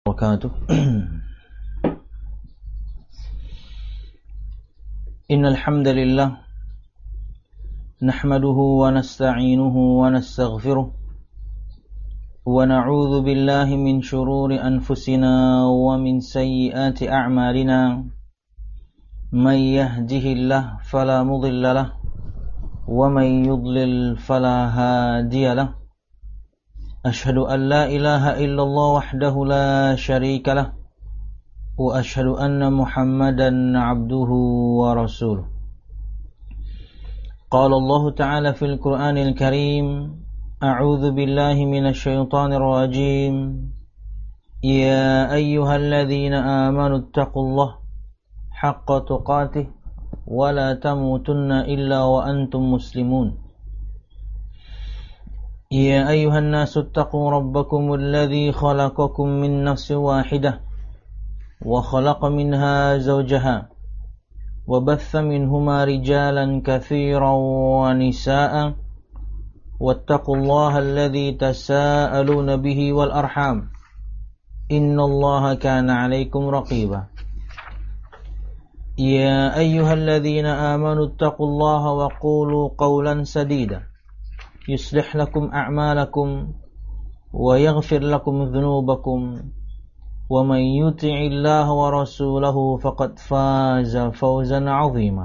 wabarakatuh. Innal hamdalillah nahmaduhu wa nasta'inuhu wa nastaghfiruh wa na'udzu billahi min shururi anfusina wa min sayyiati a'malina. May yahdihillahu fala mudilla lahu wa may yudlil fala hadiya lahu. Ashhadu an la ilaha illallah wahdahu la syarika lah wa ashhadu anna Muhammadan abduhu wa rasuluh. Qala Allah Ta'ala fil Qur'anil Karim, a'udzu billahi minasy syaithanir rajim. Ya ayyuhalladzina amanu taqullaha haqqa tuqatih wa la tamutunna illa wa antum muslimun. يا أيها الناس اتقوا ربكم الذي خلقكم من نفس واحدة وخلق منها زوجها وبث منهما رجالا كثيرا ونساء واتقوا الله الذي تساءلون به والأرحام إن الله كان عليكم رقيبا. يا أيها الذين آمنوا اتقوا الله وقولوا قولا سديدا يصلح لكم أعمالكم ويغفر لكم ذنوبكم ومن يطع الله ورسوله فقد فاز فوزا عظيما.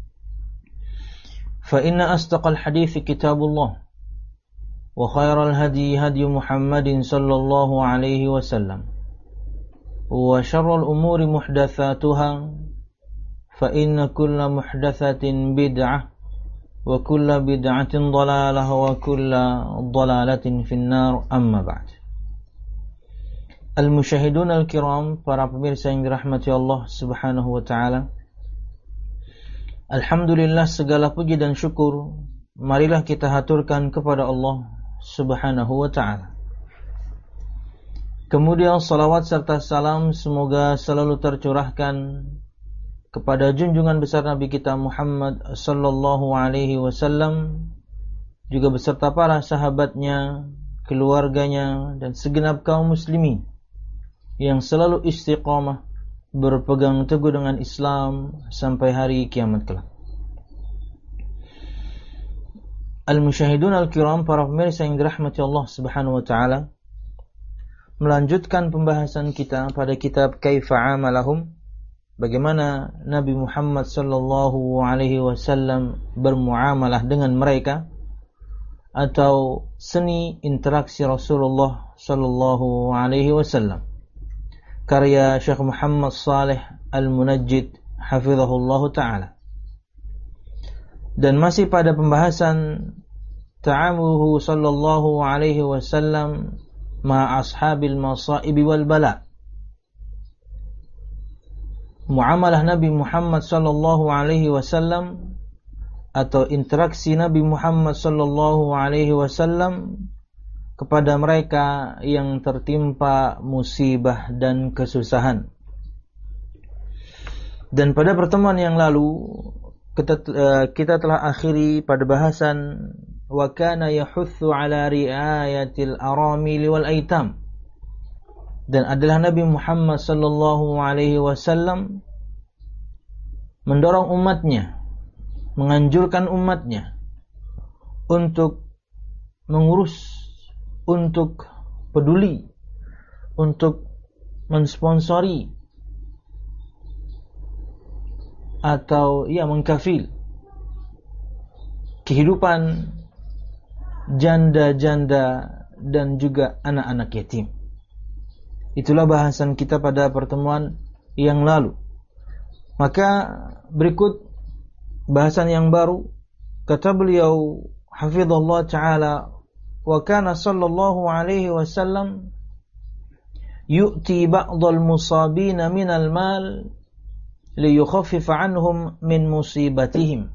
فإن أصدق الحديث كتاب الله وخير الهدي هدي محمد صلى الله عليه وسلم وشر الأمور محدثاتها فإن كل محدثة بدعة wa kulla bid'atin dhalalah wa kulla dhalalatin finnar, amma ba'd. Al-musyahidun al-kiram, para pemirsa yang dirahmati Allah subhanahu wa ta'ala, alhamdulillah, segala puji dan syukur marilah kita haturkan kepada Allah subhanahu wa ta'ala. Kemudian salawat serta salam semoga selalu tercurahkan kepada junjungan besar Nabi kita Muhammad sallallahu alaihi wasallam, juga beserta para sahabatnya, keluarganya, dan segenap kaum muslimin yang selalu istiqamah berpegang teguh dengan Islam sampai hari kiamat kelak. Al-musyahidun al-kiram, para pemirsa yang dirahmati Allah subhanahu wa ta'ala, melanjutkan pembahasan kita pada kitab Kaifa Amalahum, bagaimana Nabi Muhammad sallallahu alaihi wasallam bermuamalah dengan mereka, atau seni interaksi Rasulullah sallallahu alaihi wasallam, karya Syekh Muhammad Saleh Al-Munajjid hafizahullahu taala. Dan masih pada pembahasan ta'amuluhu sallallahu alaihi wasallam ma ashabil masaibi wal bala, muamalah Nabi Muhammad sallallahu alaihi wasallam atau interaksi Nabi Muhammad sallallahu alaihi wasallam kepada mereka yang tertimpa musibah dan kesusahan. Dan pada pertemuan yang lalu kita telah akhiri pada bahasan wa kana yahutsu ala riayatil aramil wal aitam. Dan adalah Nabi Muhammad sallallahu alaihi wasallam mendorong umatnya, menganjurkan umatnya untuk mengurus, untuk peduli, untuk mensponsori atau mengkafil kehidupan janda-janda dan juga anak-anak yatim. Itulah bahasan kita pada pertemuan yang lalu. Maka berikut bahasan yang baru. Kata beliau hafizallahu ta'ala, wa kana sallallahu alaihi wasallam yu'ti ba'dal musabina minal mal liyukhaffifa anhum min musibatihim.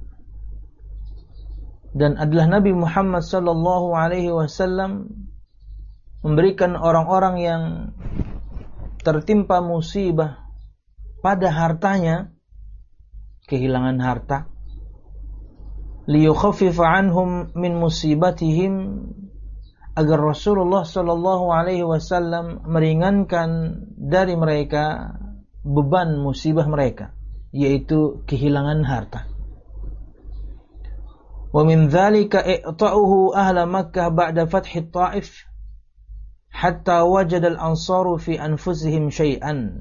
Dan adalah Nabi Muhammad sallallahu alaihi wasallam memberikan orang-orang yang tertimpa musibah pada hartanya, kehilangan harta, liyukhaffifa anhum min musibatihim, agar Rasulullah Shallallahu Alaihi Wasallam meringankan dari mereka beban musibah mereka, yaitu kehilangan harta. Wa min dzalika i'ta'uhu ahla Makkah ba'da fathi Taif hatta wajada al-ansaru fi anfusihim syai'an.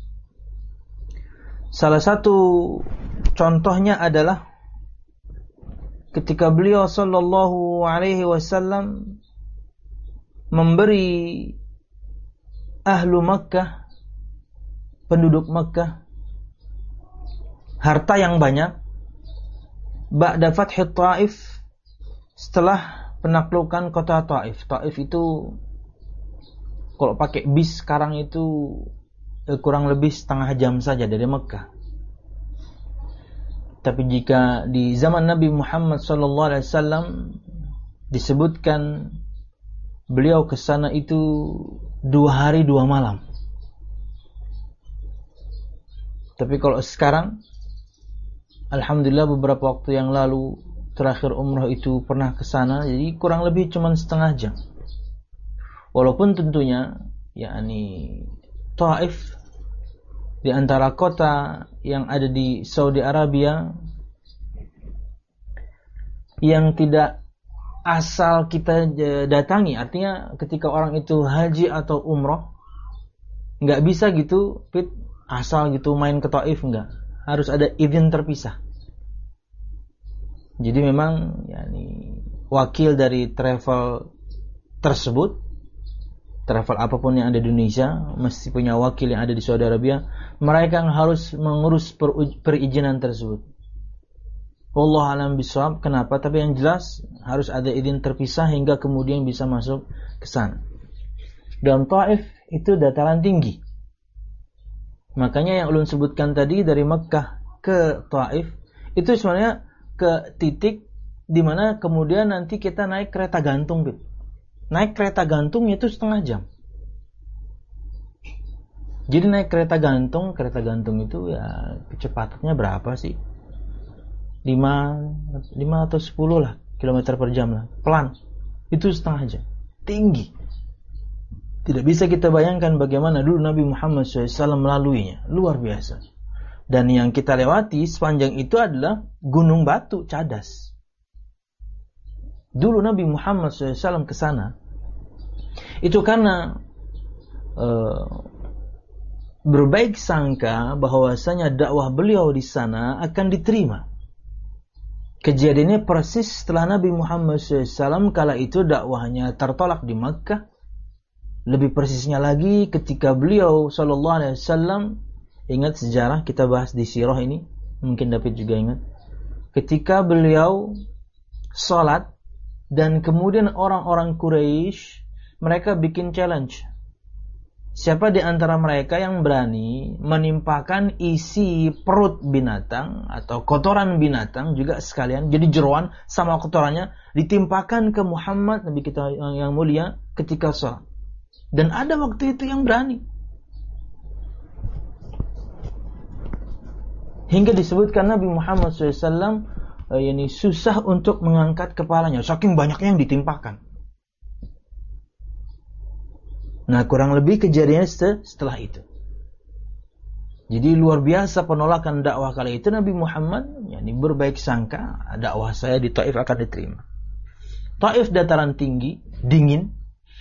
Salah satu contohnya adalah ketika beliau sallallahu alaihi wasallam memberi ahlu Makkah, penduduk Makkah, harta yang banyak ba'da fathi Taif, setelah penaklukan kota Taif. Taif itu kalau pakai bis sekarang itu kurang lebih setengah jam saja dari Mekah. Tapi jika di zaman Nabi Muhammad SAW disebutkan beliau ke sana itu 2 hari 2 malam. Tapi kalau sekarang, alhamdulillah beberapa waktu yang lalu terakhir umrah itu pernah ke sana, jadi kurang lebih cuma setengah jam. Walaupun tentunya Taif di antara kota yang ada di Saudi Arabia yang tidak asal kita datangi, artinya ketika orang itu haji atau umrah nggak bisa gitu asal gitu main ke Taif, enggak, harus ada izin terpisah. Jadi memang wakil dari travel tersebut, travel apapun yang ada di Indonesia mesti punya wakil yang ada di Saudi Arabia, mereka yang harus mengurus perizinan tersebut. Wallahu a'lam bishawab. Kenapa? Tapi yang jelas harus ada izin terpisah hingga kemudian bisa masuk ke sana. Dan Taif itu dataran tinggi. Makanya yang ulun sebutkan tadi dari Mekah ke Taif itu sebenarnya ke titik di mana kemudian nanti kita naik kereta gantung gitu. Naik kereta gantung itu setengah jam. Jadi naik kereta gantung itu ya kecepatannya berapa sih? 5 atau 10 lah kilometer per jam lah, pelan. Itu setengah jam, tinggi. Tidak bisa kita bayangkan bagaimana dulu Nabi Muhammad SAW melaluinya, luar biasa. Dan yang kita lewati sepanjang itu adalah Gunung Batu, Cadas. Dulu Nabi Muhammad SAW ke sana itu karena berbaik sangka bahwasanya dakwah beliau di sana akan diterima. Kejadiannya persis setelah Nabi Muhammad SAW kala itu dakwahnya tertolak di Makkah. Lebih persisnya lagi ketika beliau SAW, ingat sejarah kita bahas di sirah ini, mungkin David juga ingat, ketika beliau sholat dan kemudian orang-orang Quraisy mereka bikin challenge. Siapa di antara mereka yang berani menimpakan isi perut binatang atau kotoran binatang juga sekalian, jadi jeroan sama kotorannya ditimpakan ke Muhammad Nabi kita yang mulia ketika sholat. Dan ada waktu itu yang berani. Hingga disebutkan Nabi Muhammad SAW susah untuk mengangkat kepalanya, saking banyaknya yang ditimpakan. Nah, kurang lebih kejadiannya setelah itu. Jadi luar biasa penolakan dakwah kali itu. Nabi Muhammad berbaik sangka dakwah saya di Taif akan diterima. Taif dataran tinggi, dingin,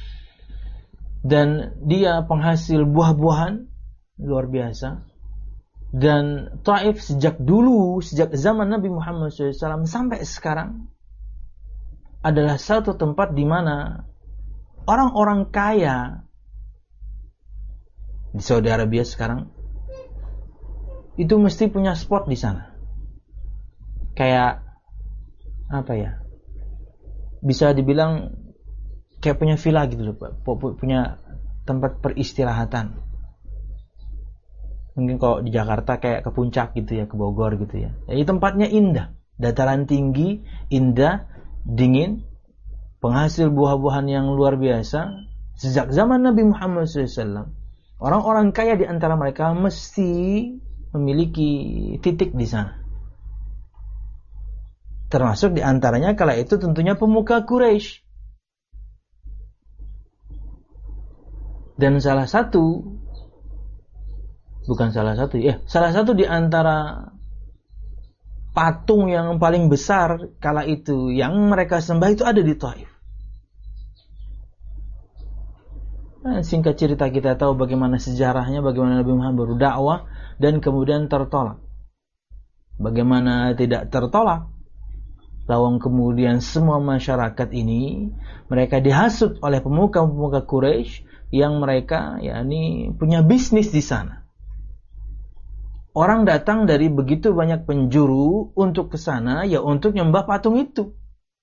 dan dia penghasil buah-buahan luar biasa. Dan Taif sejak zaman Nabi Muhammad SAW sampai sekarang adalah satu tempat di mana orang-orang kaya di Saudi Arabia sekarang itu mesti punya spot di sana. Kayak apa ya? Bisa dibilang kayak punya villa gitu loh, punya tempat peristirahatan. Mungkin kalau di Jakarta kayak ke Puncak gitu ya, ke Bogor gitu ya. Jadi tempatnya indah, dataran tinggi, indah, dingin, penghasil buah-buahan yang luar biasa. Sejak zaman Nabi Muhammad SAW, orang-orang kaya di antara mereka mesti memiliki titik di sana. Termasuk di antaranya kala itu tentunya pemuka Quraisy. Dan salah satu di antara patung yang paling besar kala itu yang mereka sembah itu ada di Taif. Nah, singkat cerita kita tahu bagaimana sejarahnya, bagaimana Nabi Muhammad berdakwah dan kemudian tertolak. Bagaimana tidak tertolak? Lawang kemudian semua masyarakat ini mereka dihasut oleh pemuka-pemuka Quraisy yang mereka punya bisnis di sana. Orang datang dari begitu banyak penjuru untuk ke sana untuk nyembah patung itu.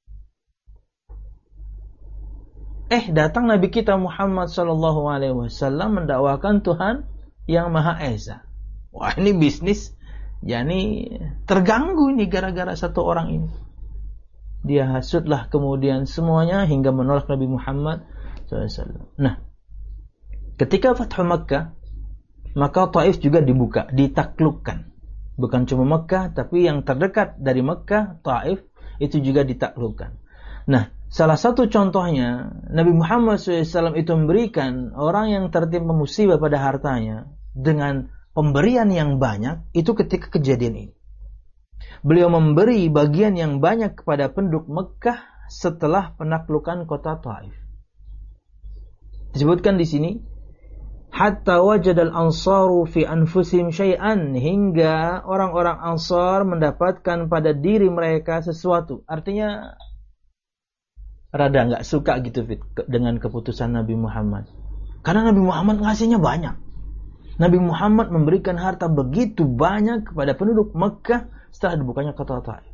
Datang Nabi kita Muhammad sallallahu alaihi wasallam mendakwakan Tuhan yang Maha Esa. Wah, ini bisnis terganggu ini gara-gara satu orang ini. Dia hasutlah kemudian semuanya hingga menolak Nabi Muhammad SAW. Nah, ketika Fathu Makkah, maka Taif juga dibuka, ditaklukkan. Bukan cuma Makkah, tapi yang terdekat dari Makkah, Taif, itu juga ditaklukkan. Nah, salah satu contohnya, Nabi Muhammad SAW itu memberikan orang yang tertimpa musibah pada hartanya dengan pemberian yang banyak, itu ketika kejadian ini. Beliau memberi bagian yang banyak kepada penduduk Mekah setelah penaklukan kota Taif. Disebutkan di sini, hatta wajadal ansaru fi anfusihim syai'an, hingga orang-orang Ansar mendapatkan pada diri mereka sesuatu. Artinya rada enggak suka gitu dengan keputusan Nabi Muhammad. Karena Nabi Muhammad ngasihnya banyak. Nabi Muhammad memberikan harta begitu banyak kepada penduduk Mekah setelah dibukanya kota Taif.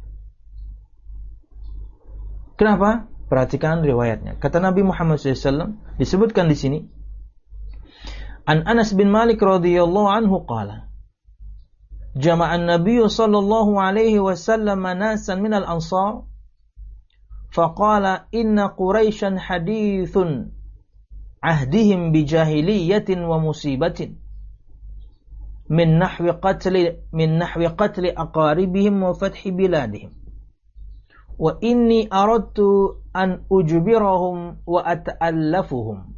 Kenapa? Perhatikan riwayatnya. Kata Nabi Muhammad SAW, disebutkan di sini, An Anas bin Malik radhiyallahu anhu qala, Jama'an Nabi sallallahu alaihi wasallam nasan minal ansar, faqala inna Quraisyan hadithun ahdihim bijahiliyatin wa musibatin min nahwi qatli aqaribihim wa fathi biladihim. Wa inni aradtu an ujbirahum wa ata'allafuhum.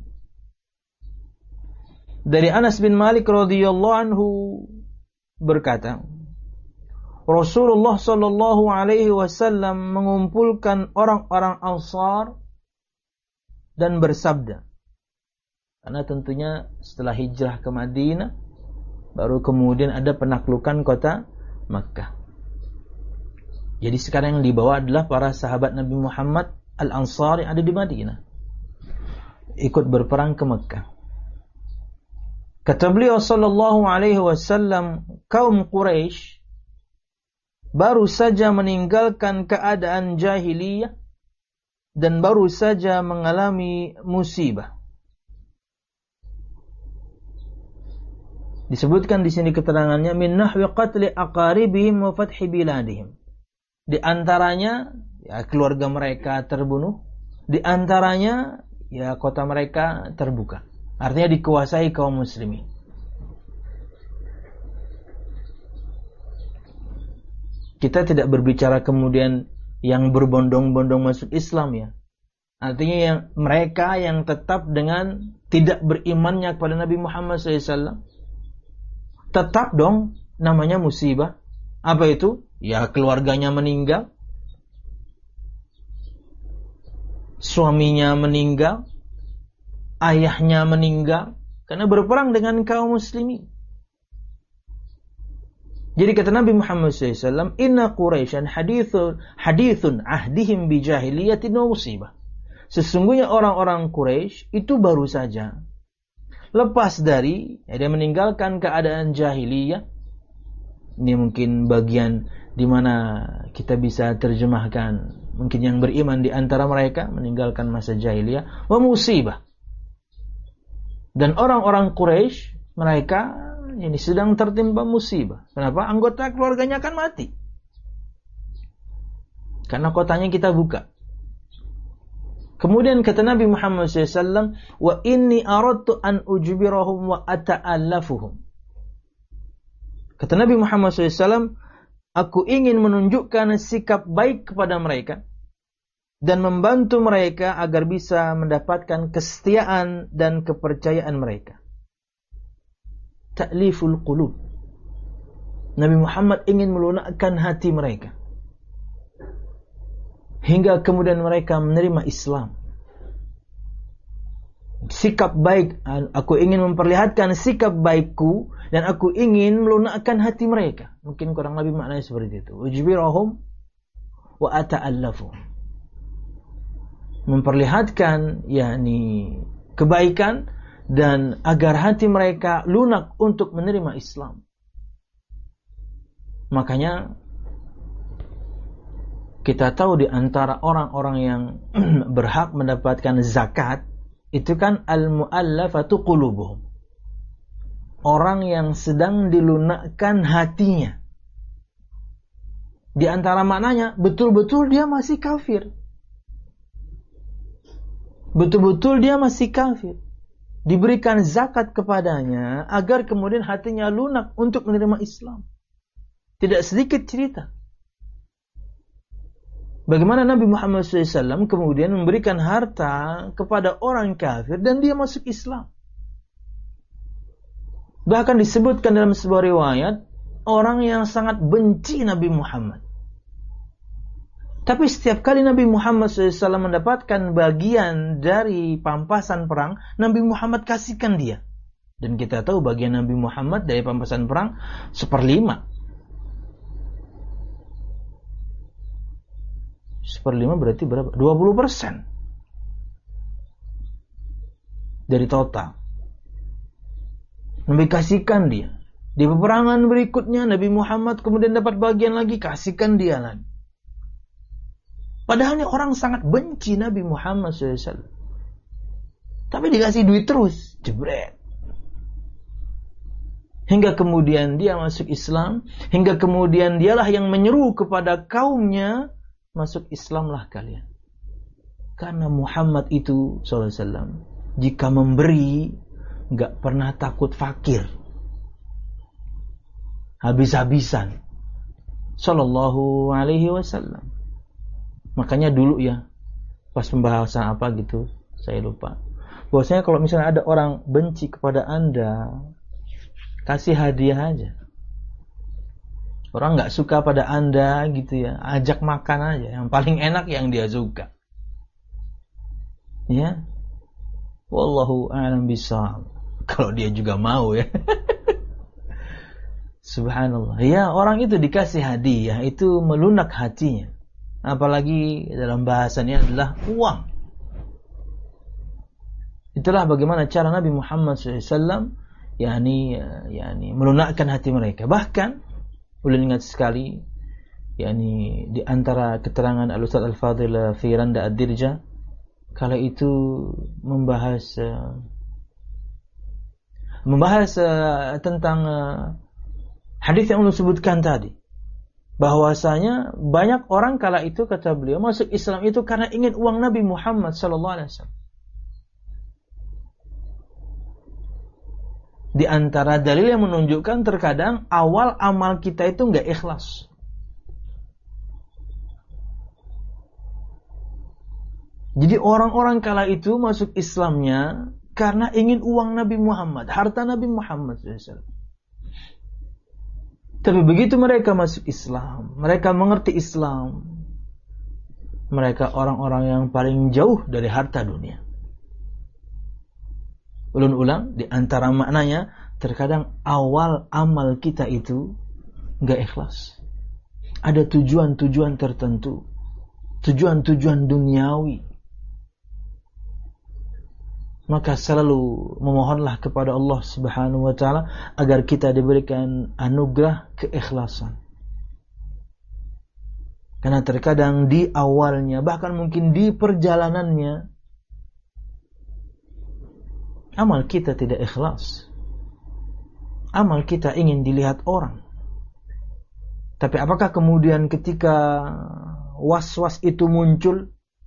Dari Anas bin Malik radhiyallahu anhu berkata, Rasulullah sallallahu alaihi wasallam mengumpulkan orang-orang Ansar dan bersabda. Karena tentunya setelah hijrah ke Madinah baru kemudian ada penaklukan kota Makkah. Jadi sekarang yang dibawa adalah para sahabat Nabi Muhammad Al-Ansar yang ada di Madinah, ikut berperang ke Makkah. Kata beliau sallallahu alaihi wasallam, kaum Quraisy baru saja meninggalkan keadaan jahiliyah dan baru saja mengalami musibah. Disebutkan di sini keterangannya, min nahwi qatli aqaribihim wa fathi biladihim. Di antaranya keluarga mereka terbunuh, di antaranya kota mereka terbuka. Artinya dikuasai kaum muslimin. Kita tidak berbicara kemudian yang berbondong-bondong masuk Islam ya. Artinya mereka yang tetap dengan tidak berimannya kepada Nabi Muhammad SAW, tetap dong namanya musibah. Apa itu? Ya keluarganya meninggal, suaminya meninggal, ayahnya meninggal karena berperang dengan kaum muslimin. Jadi kata Nabi Muhammad SAW, Inna Quraisyan hadithun ahdihim bijahiliyatin wa musibah. Sesungguhnya orang-orang Quraisy itu baru saja lepas dari, dia meninggalkan keadaan jahiliyah. Ini mungkin bagian di mana kita bisa terjemahkan, mungkin yang beriman di antara mereka meninggalkan masa jahiliyah, wa musibah. Dan orang-orang Quraisy mereka ini sedang tertimpa musibah. Kenapa? Anggota keluarganya akan mati. Karena kotanya kita buka. Kemudian kata Nabi Muhammad SAW, wa inni aradtu an ujbirahum wa ata'allafuhum. Kata Nabi Muhammad SAW, aku ingin menunjukkan sikap baik kepada mereka dan membantu mereka agar bisa mendapatkan kesetiaan dan kepercayaan mereka. Ta'liful qulub. Nabi Muhammad ingin melunakkan hati mereka hingga kemudian mereka menerima Islam. Sikap baik, aku ingin memperlihatkan sikap baikku dan aku ingin melunakkan hati mereka. Mungkin kurang lebih maknanya seperti itu. Ujbirahum wa ata'allafu. Memperlihatkan kebaikan dan agar hati mereka lunak untuk menerima Islam. Makanya kita tahu di antara orang-orang yang berhak mendapatkan zakat itu kan al-mu'allafatu qulubuhum. Orang yang sedang dilunakkan hatinya. Di antara maknanya betul-betul dia masih kafir. Betul-betul dia masih kafir. Diberikan zakat kepadanya agar kemudian hatinya lunak untuk menerima Islam. Tidak sedikit cerita bagaimana Nabi Muhammad SAW kemudian memberikan harta kepada orang kafir dan dia masuk Islam. Bahkan disebutkan dalam sebuah riwayat, orang yang sangat benci Nabi Muhammad. Tapi setiap kali Nabi Muhammad SAW mendapatkan bagian dari pampasan perang, Nabi Muhammad kasihkan dia. Dan kita tahu bagian Nabi Muhammad dari pampasan perang 1/5. 1/5 berarti berapa? 20% dari total. Nabi kasihkan dia. Di peperangan berikutnya Nabi Muhammad kemudian dapat bagian lagi, kasihkan dia lagi. Padahal ini orang sangat benci Nabi Muhammad SAW. Tapi dikasih duit terus, jebret. Hingga kemudian dia masuk Islam, hingga kemudian dialah yang menyeru kepada kaumnya, masuk Islamlah kalian. Karena Muhammad itu SAW, jika memberi, gak pernah takut fakir. Habis-habisan. Sallallahu alaihi wasallam. Makanya dulu pas pembahasan apa gitu, saya lupa. Bahwasanya kalau misalnya ada orang benci kepada Anda, kasih hadiah aja. Orang nggak suka pada Anda gitu ya, ajak makan aja, yang paling enak yang dia suka. Ya, wallahu a'lam bishawab. Kalau dia juga mau ya. Subhanallah. Ya, orang itu dikasih hadiah itu melunak hatinya. Apalagi dalam bahasannya adalah uang. Itulah bagaimana cara Nabi Muhammad SAW melunakkan hati mereka. Bahkan ulun ingat sekali di antara keterangan Al-Ustaz Al-Fadhil fi Randa Ad-Dirja kala itu membahas tentang hadis yang ulun sebutkan tadi, bahwasanya banyak orang kala itu, kata beliau, masuk Islam itu karena ingin uang Nabi Muhammad sallallahu alaihi wasallam. Di antara dalil yang menunjukkan terkadang awal amal kita itu enggak ikhlas. Jadi orang-orang kala itu masuk Islamnya karena ingin uang Nabi Muhammad, harta Nabi Muhammad SAW. Tapi begitu mereka masuk Islam, mereka mengerti Islam, mereka orang-orang yang paling jauh dari harta dunia. Ulun-ulang, di antara maknanya, terkadang awal amal kita itu enggak ikhlas. Ada tujuan-tujuan tertentu, tujuan-tujuan duniawi. Maka selalu memohonlah kepada Allah Subhanahu wa ta'ala agar kita diberikan anugerah keikhlasan. Karena terkadang di awalnya, bahkan mungkin di perjalanannya, amal kita tidak ikhlas. Amal kita ingin dilihat orang. Tapi apakah kemudian ketika was-was itu muncul,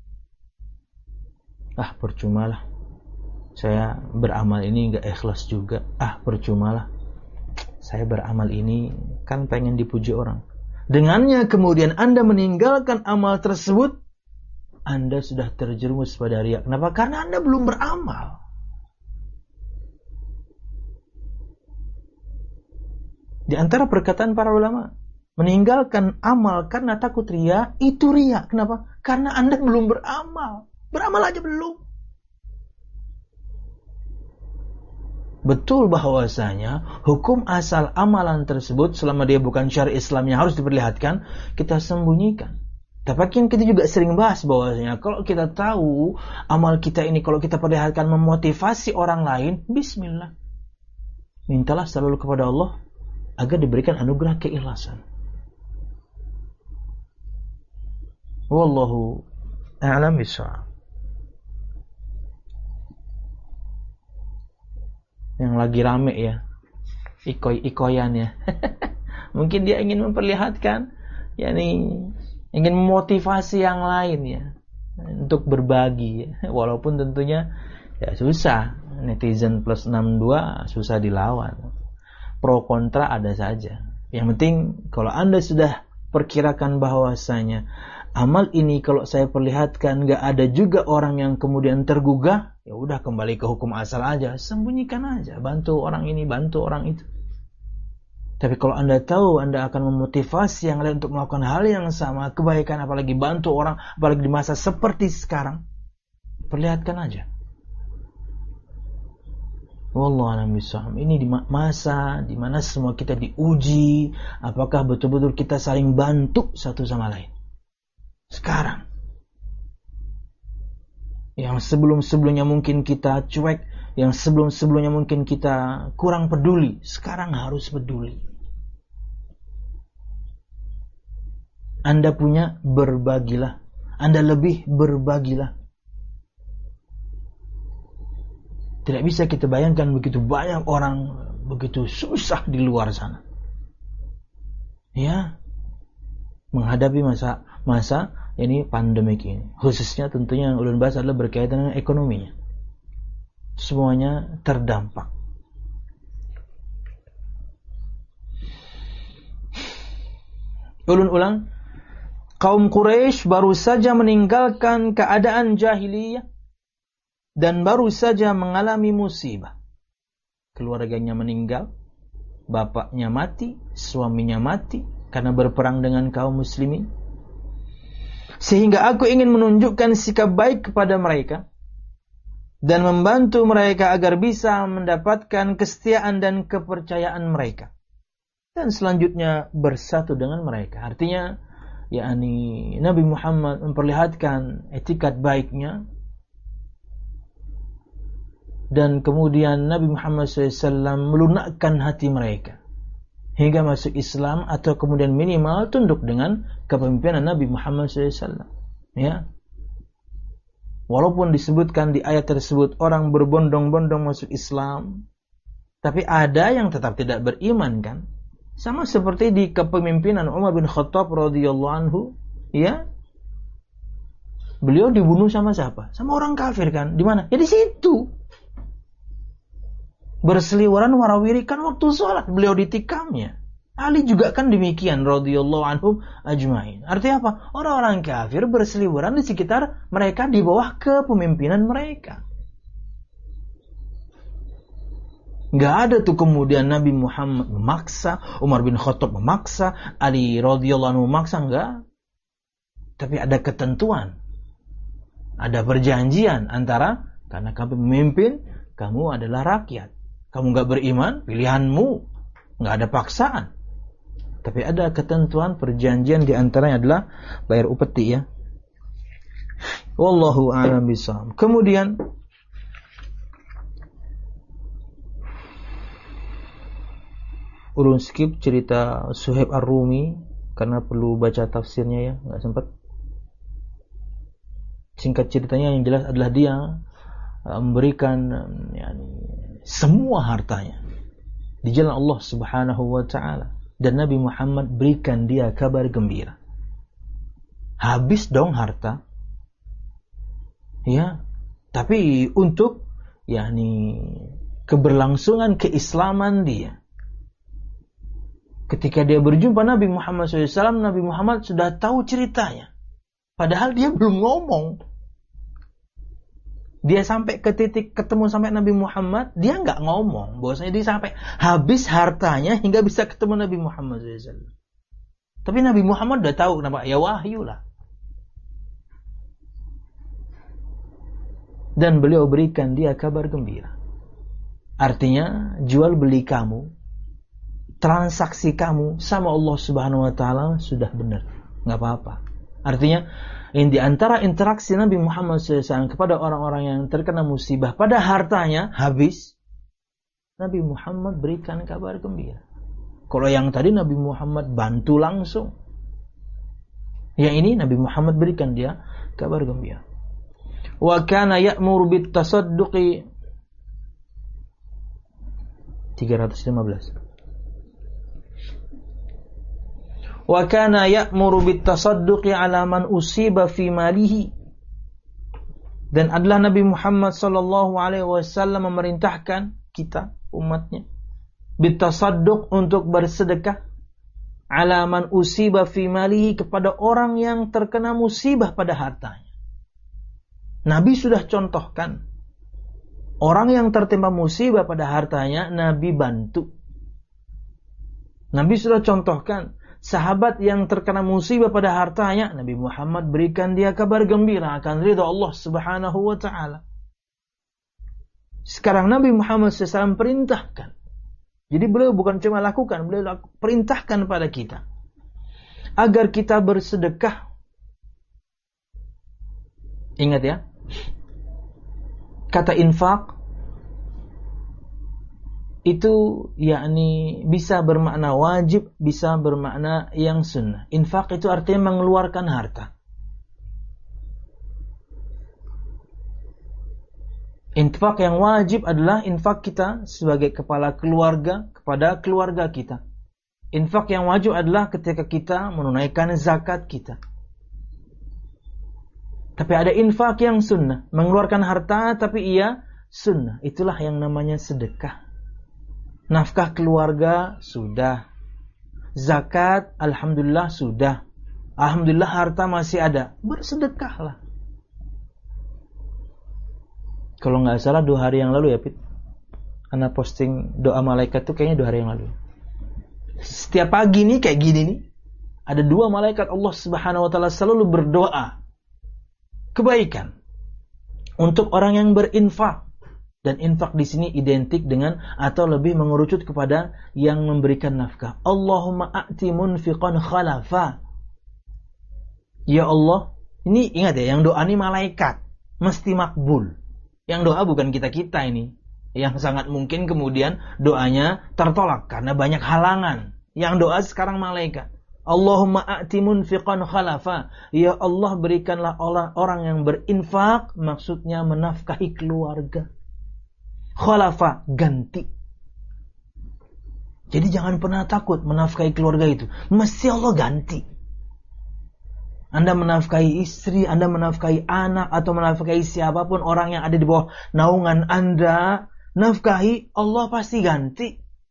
percumalah, saya beramal ini enggak ikhlas juga. Percumalah, saya beramal ini kan pengen dipuji orang. Dengannya kemudian Anda meninggalkan amal tersebut, Anda sudah terjerumus pada riya. Kenapa? Karena Anda belum beramal. Di antara perkataan para ulama, meninggalkan amal karena takut riya, itu riya. Kenapa? Karena Anda belum beramal. Beramal aja belum. Betul bahwasanya hukum asal amalan tersebut selama dia bukan syariat Islam yang harus diperlihatkan, kita sembunyikan. Tapi kan kita juga sering bahas bahwasanya kalau kita tahu amal kita ini kalau kita perlihatkan memotivasi orang lain, bismillah. Mintalah selalu kepada Allah agar diberikan anugerah keikhlasan. Wallahu a'lam bishawab. Yang lagi rame ya, ikoy-ikoyan ya. Mungkin dia ingin memperlihatkan, ingin memotivasi yang lain ya, untuk berbagi ya. Walaupun tentunya ya susah, netizen plus 62 susah dilawan. Pro kontra ada saja. Yang penting kalau Anda sudah perkirakan bahwasanya amal ini kalau saya perlihatkan gak ada juga orang yang kemudian tergugah, ya udah kembali ke hukum asal aja, sembunyikan aja, bantu orang ini, bantu orang itu. Tapi kalau Anda tahu Anda akan memotivasi yang lain untuk melakukan hal yang sama, kebaikan, apalagi bantu orang, apalagi di masa seperti sekarang, perlihatkan aja. Wallahu a'lam bishawab. Ini di masa di mana semua kita diuji, apakah betul-betul kita saling bantu satu sama lain. Sekarang yang sebelum-sebelumnya mungkin kita cuek, yang sebelum-sebelumnya mungkin kita kurang peduli, sekarang harus peduli. Anda punya, berbagilah. Anda lebih, berbagilah. Tidak bisa kita bayangkan begitu banyak orang begitu susah di luar sana. Ya, menghadapi masa ini pandemik ini. Khususnya tentunya yang ulun bahas adalah berkaitan dengan ekonominya. Semuanya terdampak. Ulun ulang, kaum Quraisy baru saja meninggalkan keadaan jahiliyah dan baru saja mengalami musibah. Keluarganya meninggal, bapaknya mati, suaminya mati karena berperang dengan kaum muslimin. Sehingga aku ingin menunjukkan sikap baik kepada mereka dan membantu mereka agar bisa mendapatkan kesetiaan dan kepercayaan mereka. Dan selanjutnya bersatu dengan mereka. Artinya, Nabi Muhammad memperlihatkan etikat baiknya. Dan kemudian Nabi Muhammad SAW melunakkan hati mereka hingga masuk Islam atau kemudian minimal tunduk dengan kepemimpinan Nabi Muhammad SAW. Ya, walaupun disebutkan di ayat tersebut orang berbondong-bondong masuk Islam, tapi ada yang tetap tidak beriman kan? Sama seperti di kepemimpinan Umar bin Khattab radhiyallahu anhu, ya. Beliau dibunuh sama siapa? Sama orang kafir kan? Di mana? Ya di situ. Berseliweran warawirikan waktu sholat, beliau ditikamnya. Ali juga kan demikian radhiyallahu anhum ajmain. Artinya apa? Orang-orang kafir berseliweran di sekitar mereka di bawah kepemimpinan mereka. Gak ada tuh kemudian Nabi Muhammad memaksa, Umar bin Khattab memaksa, Ali radhiyallahu anhu memaksa, enggak. Tapi ada ketentuan, ada perjanjian antara, karena kamu pemimpin, kamu adalah rakyat. Kamu gak beriman, pilihanmu, gak ada paksaan. Tapi ada ketentuan, perjanjian, di antaranya adalah bayar upeti ya. Wallahu a'lam bishawab. Kemudian ulun skip cerita Suhaib Ar-Rumi karena perlu baca tafsirnya ya, nggak sempat. Singkat ceritanya yang jelas adalah dia memberikan semua hartanya di jalan Allah Subhanahu wa taala, dan Nabi Muhammad berikan dia kabar gembira. Habis dong harta. Ya, tapi untuk keberlangsungan keislaman dia. Ketika dia berjumpa Nabi Muhammad SAW, Nabi Muhammad sudah tahu ceritanya. Padahal dia belum ngomong. Dia sampai ke titik ketemu sampai Nabi Muhammad, dia nggak ngomong. Bahwasanya dia sampai habis hartanya hingga bisa ketemu Nabi Muhammad SAW. Tapi Nabi Muhammad udah tahu kenapa? Ya wahyu lah. Dan beliau berikan dia kabar gembira. Artinya jual beli kamu, transaksi kamu sama Allah Subhanahu Wa Taala sudah benar, nggak apa-apa. Artinya di antara interaksi Nabi Muhammad SAW kepada orang-orang yang terkena musibah pada hartanya habis, Nabi Muhammad berikan kabar gembira. Kalau yang tadi Nabi Muhammad bantu langsung, yang ini Nabi Muhammad berikan dia kabar gembira. Wa kana ya'muru bit tasadduqi 315. Wa kana ya'muru bit tasadduqi 'ala man usiba fi malihi. Dan adalah Nabi Muhammad sallallahu alaihi wasallam memerintahkan kita umatnya bit tasadduq untuk bersedekah 'ala man usiba fi malihi kepada orang yang terkena musibah pada hartanya. Nabi sudah contohkan orang yang tertimpa musibah pada hartanya, Nabi bantu. Nabi sudah contohkan sahabat yang terkena musibah pada hartanya, Nabi Muhammad berikan dia kabar gembira akan ridha Allah Subhanahu Wa Taala. Sekarang Nabi Muhammad SAW perintahkan. Jadi beliau bukan cuma lakukan, beliau perintahkan pada kita agar kita bersedekah. Ingat ya, kata infak itu yakni bisa bermakna wajib, bisa bermakna yang sunnah. Infak itu artinya mengeluarkan harta. Infak yang wajib adalah infak kita sebagai kepala keluarga kepada keluarga kita. Infak yang wajib adalah ketika kita menunaikan zakat kita. Tapi ada infak yang sunnah, mengeluarkan harta tapi ia sunnah. Itulah yang namanya sedekah. Nafkah keluarga sudah, zakat alhamdulillah sudah, alhamdulillah harta masih ada, bersedekahlah. Kalau nggak salah 2 hari yang lalu ya Pit, Ana posting doa malaikat tuh kayaknya 2 hari yang lalu. Setiap pagi nih kayak gini nih, ada 2 malaikat Allah Subhanahu Wa Taala selalu berdoa kebaikan untuk orang yang berinfak. Dan infak di sini identik dengan atau lebih mengerucut kepada yang memberikan nafkah. Allahumma a'ti munfiqan khalafa. Ya Allah, ini ingat ya, yang doa ini malaikat, mesti makbul. Yang doa bukan kita-kita ini, yang sangat mungkin kemudian doanya tertolak karena banyak halangan. Yang doa sekarang malaikat. Allahumma a'ti munfiqan khalafa. Ya Allah, berikanlah orang yang berinfak, maksudnya menafkahi keluarga. Khalafa, ganti. Jadi jangan pernah takut menafkahi keluarga itu. Mesti Allah ganti. Anda menafkahi istri, Anda menafkahi anak, atau menafkahi siapapun orang yang ada di bawah naungan Anda, nafkahi, Allah pasti ganti.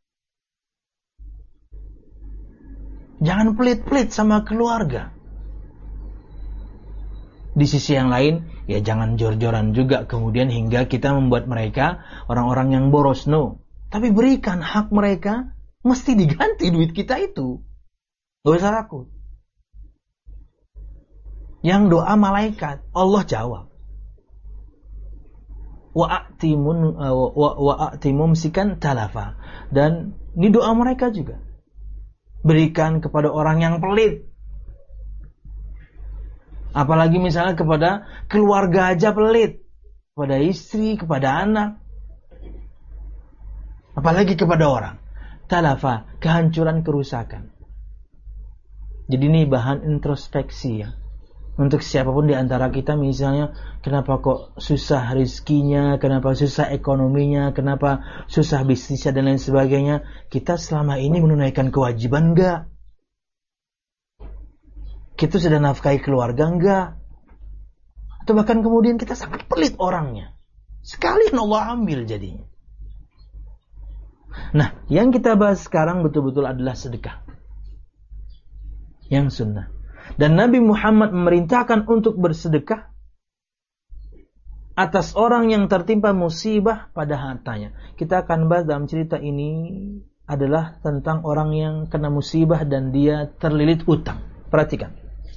Jangan pelit-pelit sama keluarga. Di sisi yang lain, ya jangan jor-joran juga kemudian hingga kita membuat mereka orang-orang yang boros. No. Tapi berikan hak mereka, mesti diganti duit kita itu. Gak usah takut. Yang doa malaikat, Allah jawab. Wa'ati mumsikan talafa. Dan ini doa mereka juga. Berikan kepada orang yang pelit. Apalagi misalnya kepada keluarga aja pelit. Kepada istri, kepada anak. Apalagi kepada orang. Talafa, kehancuran, kerusakan. Jadi ini bahan introspeksi ya. Untuk siapapun di antara kita misalnya, kenapa kok susah rezekinya, kenapa susah ekonominya, kenapa susah bisnisnya dan lain sebagainya. Kita selama ini menunaikan kewajiban enggak? Kita sudah nafkahi keluarga enggak? Atau bahkan kemudian kita sangat pelit orangnya. Sekalian Allah ambil jadinya. Nah, yang kita bahas sekarang betul-betul adalah sedekah. Yang sunnah. Dan Nabi Muhammad memerintahkan untuk bersedekah atas orang yang tertimpa musibah pada hartanya. Kita akan bahas dalam cerita ini adalah tentang orang yang kena musibah dan dia terlilit utang. Perhatikan.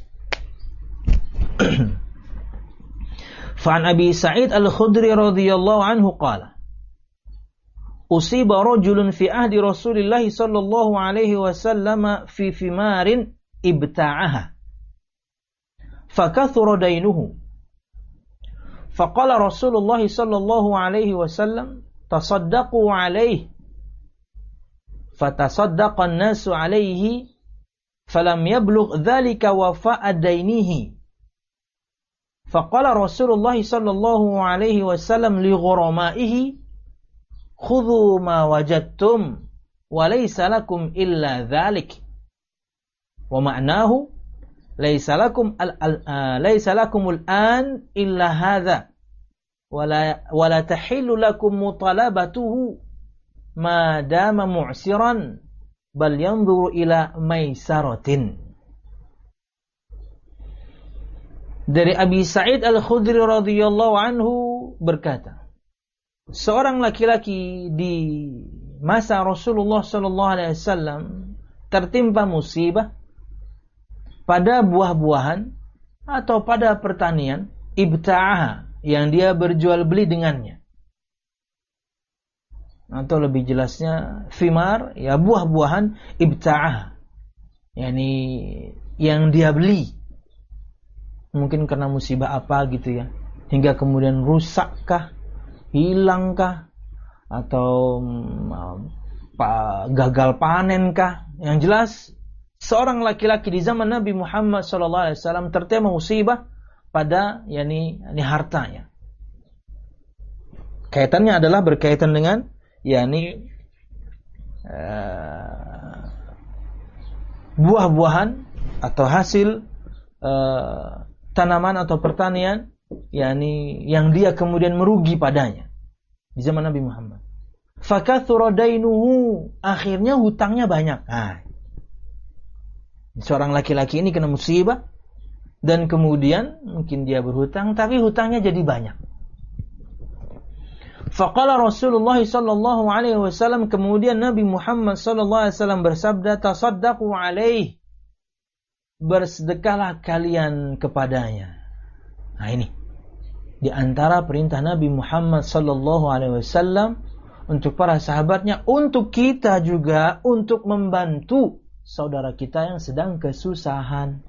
Fa'an Abi Sa'id Al-Khudri radhiyallahu anhu qala usiba rajulun fi ahdi Rasulillah sallallahu alaihi wasallam fi fimarin ibta'aha fakathura dainuhu faqala Rasulullah sallallahu alaihi wasallam tasaddaqu alaihi fatasaddaqa an-nasu alaihi falam yablugh dhalika wafa'a dainihi faqala Rasulullah sallallahu alaihi wasallam li ghuramaihi khudhu ma wajadtum wa laysa lakum illa dhalik wa ma'nahu laysa lakum al-an illa hadha wa la tahillu lakum mutalabatuhu ma dama mu'siran bal yanzuru ila maisaratin. Dari Abi Sa'id Al-Khudri radhiyallahu anhu berkata, seorang laki-laki di masa Rasulullah sallallahu alaihi wasallam tertimpa musibah pada buah-buahan atau pada pertanian ibta'aha yang dia berjual beli dengannya. Atau lebih jelasnya thimar, ya buah-buahan ibta'aha, yakni yang dia beli. Mungkin karena musibah apa gitu ya, hingga kemudian rusakkah, hilangkah, atau gagal panenkah. Yang jelas seorang laki-laki di zaman Nabi Muhammad SAW tertimpa musibah pada yakni hartanya. Kaitannya adalah berkaitan dengan yakni buah-buahan atau hasil tanaman atau pertanian yakni yang dia kemudian merugi padanya di zaman Nabi Muhammad. Fakathura dainuhu, akhirnya hutangnya banyak. Seorang laki-laki ini kena musibah dan kemudian mungkin dia berhutang tapi hutangnya jadi banyak. Faqala Rasulullah sallallahu alaihi wasallam, kemudian Nabi Muhammad sallallahu alaihi wasallam bersabda, tasaddaqu alaihi, bersedekahlah kalian kepadanya. Nah ini di antara perintah Nabi Muhammad sallallahu alaihi wasallam untuk para sahabatnya, untuk kita juga, untuk membantu saudara kita yang sedang kesusahan.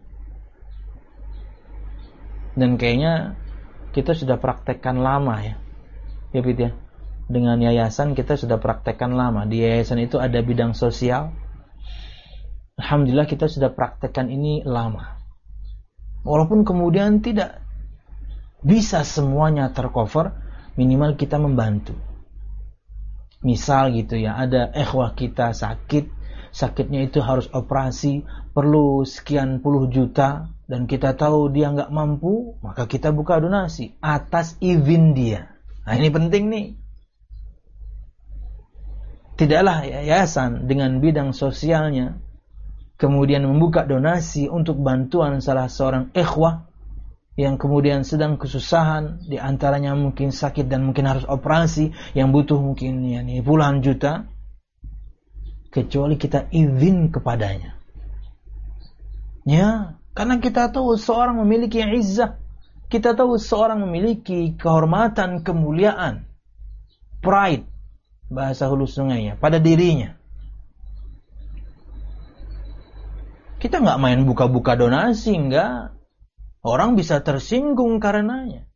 Dan kayaknya kita sudah praktekkan lama ya Bid ya. Dengan yayasan kita sudah praktekkan lama. Di yayasan itu ada bidang sosial. Alhamdulillah kita sudah praktekkan ini lama. Walaupun kemudian tidak bisa semuanya tercover, minimal kita membantu. Misal gitu ya, ada ikhwah kita sakitnya itu harus operasi, perlu sekian puluh juta, dan kita tahu dia nggak mampu, maka kita buka donasi atas izin dia. Nah ini penting nih. Tidaklah yayasan dengan bidang sosialnya kemudian membuka donasi untuk bantuan salah seorang ikhwah yang kemudian sedang kesusahan, di antaranya mungkin sakit dan mungkin harus operasi, yang butuh mungkin puluhan juta, kecuali kita izin kepadanya. Ya, karena kita tahu seorang memiliki izzah, kita tahu seorang memiliki kehormatan, kemuliaan, pride, bahasa hulu sungainya, pada dirinya. Kita nggak main buka-buka donasi, enggak. Orang bisa tersinggung karenanya.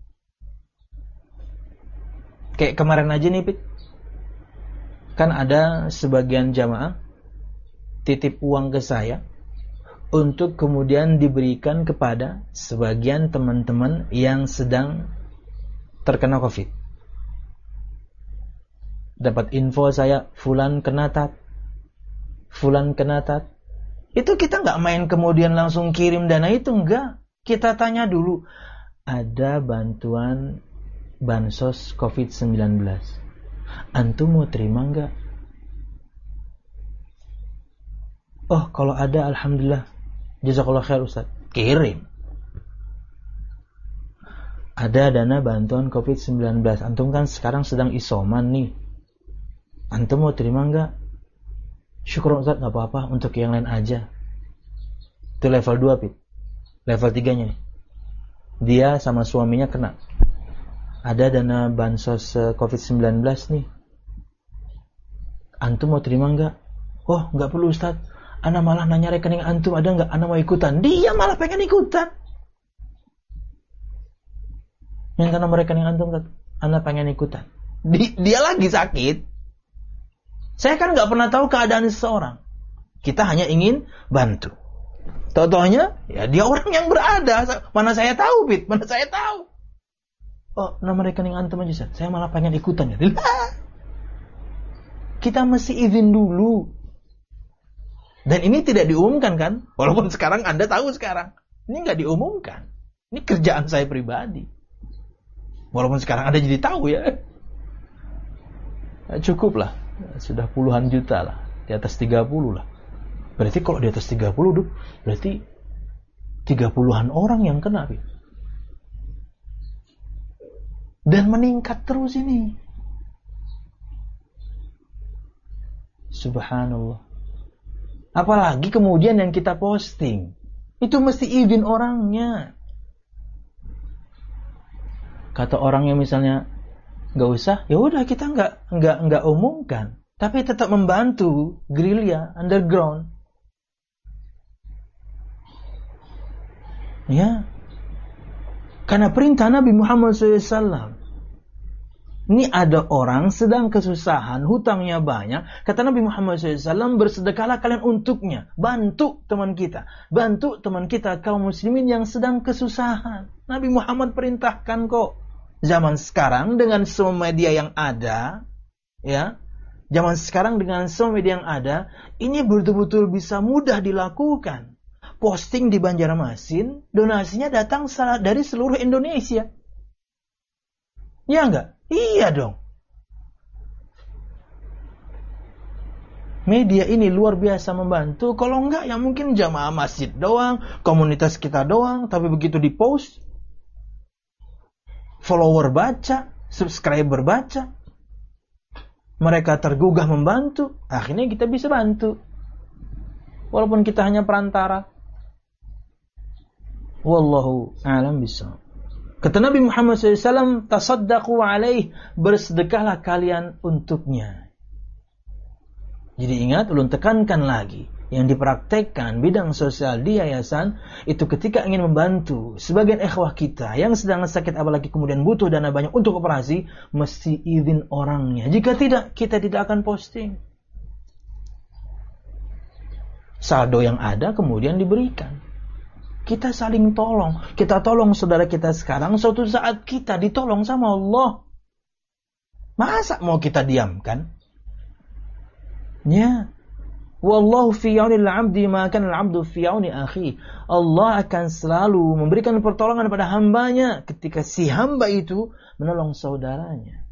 Kayak kemarin aja nih, Pit. Kan ada sebagian jamaah titip uang ke saya untuk kemudian diberikan kepada sebagian teman-teman yang sedang terkena COVID. Dapat info saya, fulan kena tat. Itu kita nggak main kemudian langsung kirim dana itu, enggak. Kita tanya dulu, ada bantuan bansos COVID-19. Antum mau terima enggak? Oh, kalau ada alhamdulillah. Jazakallah khair Ustaz. Kirim. Ada dana bantuan COVID-19. Antum kan sekarang sedang isoman nih. Antum mau terima enggak? Syukur Ustaz, enggak apa-apa, untuk yang lain aja. Itu level 2, Pit. Level 3-nya nih. Dia sama suaminya kena. Ada dana bansos COVID-19 nih. Antum mau terima enggak? Oh, enggak perlu Ustaz. Ana malah nanya rekening antum ada enggak? Ana mau ikutan. Dia malah pengen ikutan. Minta nomor rekening antum, Ana pengen ikutan. Dia lagi sakit. Saya kan enggak pernah tahu keadaan seseorang. Kita hanya ingin bantu. Tahu-tahunya, ya dia orang yang berada. Mana saya tahu, Pit? Mana saya tahu? Oh, nama rekening antum aja, Ustaz. Saya malah pengen ikutan ya. Kita mesti izin dulu. Dan ini tidak diumumkan kan? Walaupun sekarang Anda tahu sekarang. Ini nggak diumumkan. Ini kerjaan saya pribadi. Walaupun sekarang Anda jadi tahu ya. Cukup lah. Sudah puluhan juta lah. Di atas 30 lah. Berarti kalau di atas 30 berarti 30-an orang yang kena. Dan meningkat terus ini. Subhanallah. Apalagi kemudian yang kita posting. Itu mesti izin orangnya. Kata orangnya misalnya nggak usah, ya udah kita nggak umumkan. Tapi tetap membantu gerilya underground. Ya. Karena perintah Nabi Muhammad SAW. Ini ada orang sedang kesusahan, hutangnya banyak. Kata Nabi Muhammad SAW, bersedekahlah kalian untuknya. Bantu teman kita. Bantu teman kita kaum muslimin yang sedang kesusahan. Nabi Muhammad perintahkan kok. Zaman sekarang dengan semua media yang ada, ya. Zaman sekarang dengan semua media yang ada, ini betul-betul bisa mudah dilakukan. Posting di Banjarmasin, donasinya datang dari seluruh Indonesia. Ya enggak? Iya dong. Media ini luar biasa membantu. Kalau enggak ya mungkin jamaah masjid doang, komunitas kita doang. Tapi begitu di post, follower baca, subscriber baca, mereka tergugah membantu. Akhirnya kita bisa bantu. Walaupun kita hanya perantara. Wallahu a'lam bishawab. Kata Nabi Muhammad SAW, tasaddaqu alaih, bersedekahlah kalian untuknya. Jadi ingat, ulun tekankan lagi, yang dipraktekkan bidang sosial di yayasan, itu ketika ingin membantu sebagian ikhwah kita yang sedang sakit, apalagi kemudian butuh dana banyak untuk operasi, mesti izin orangnya. Jika tidak, kita tidak akan posting. Saldo yang ada kemudian diberikan. Kita saling tolong. Kita tolong saudara kita sekarang. Suatu saat kita ditolong sama Allah. Masa mau kita diamkan? Ya. Wallahu fi yaunil abdi ma kana al-abdu fi yauni akhi. Allah akan selalu memberikan pertolongan pada hambanya ketika si hamba itu menolong saudaranya.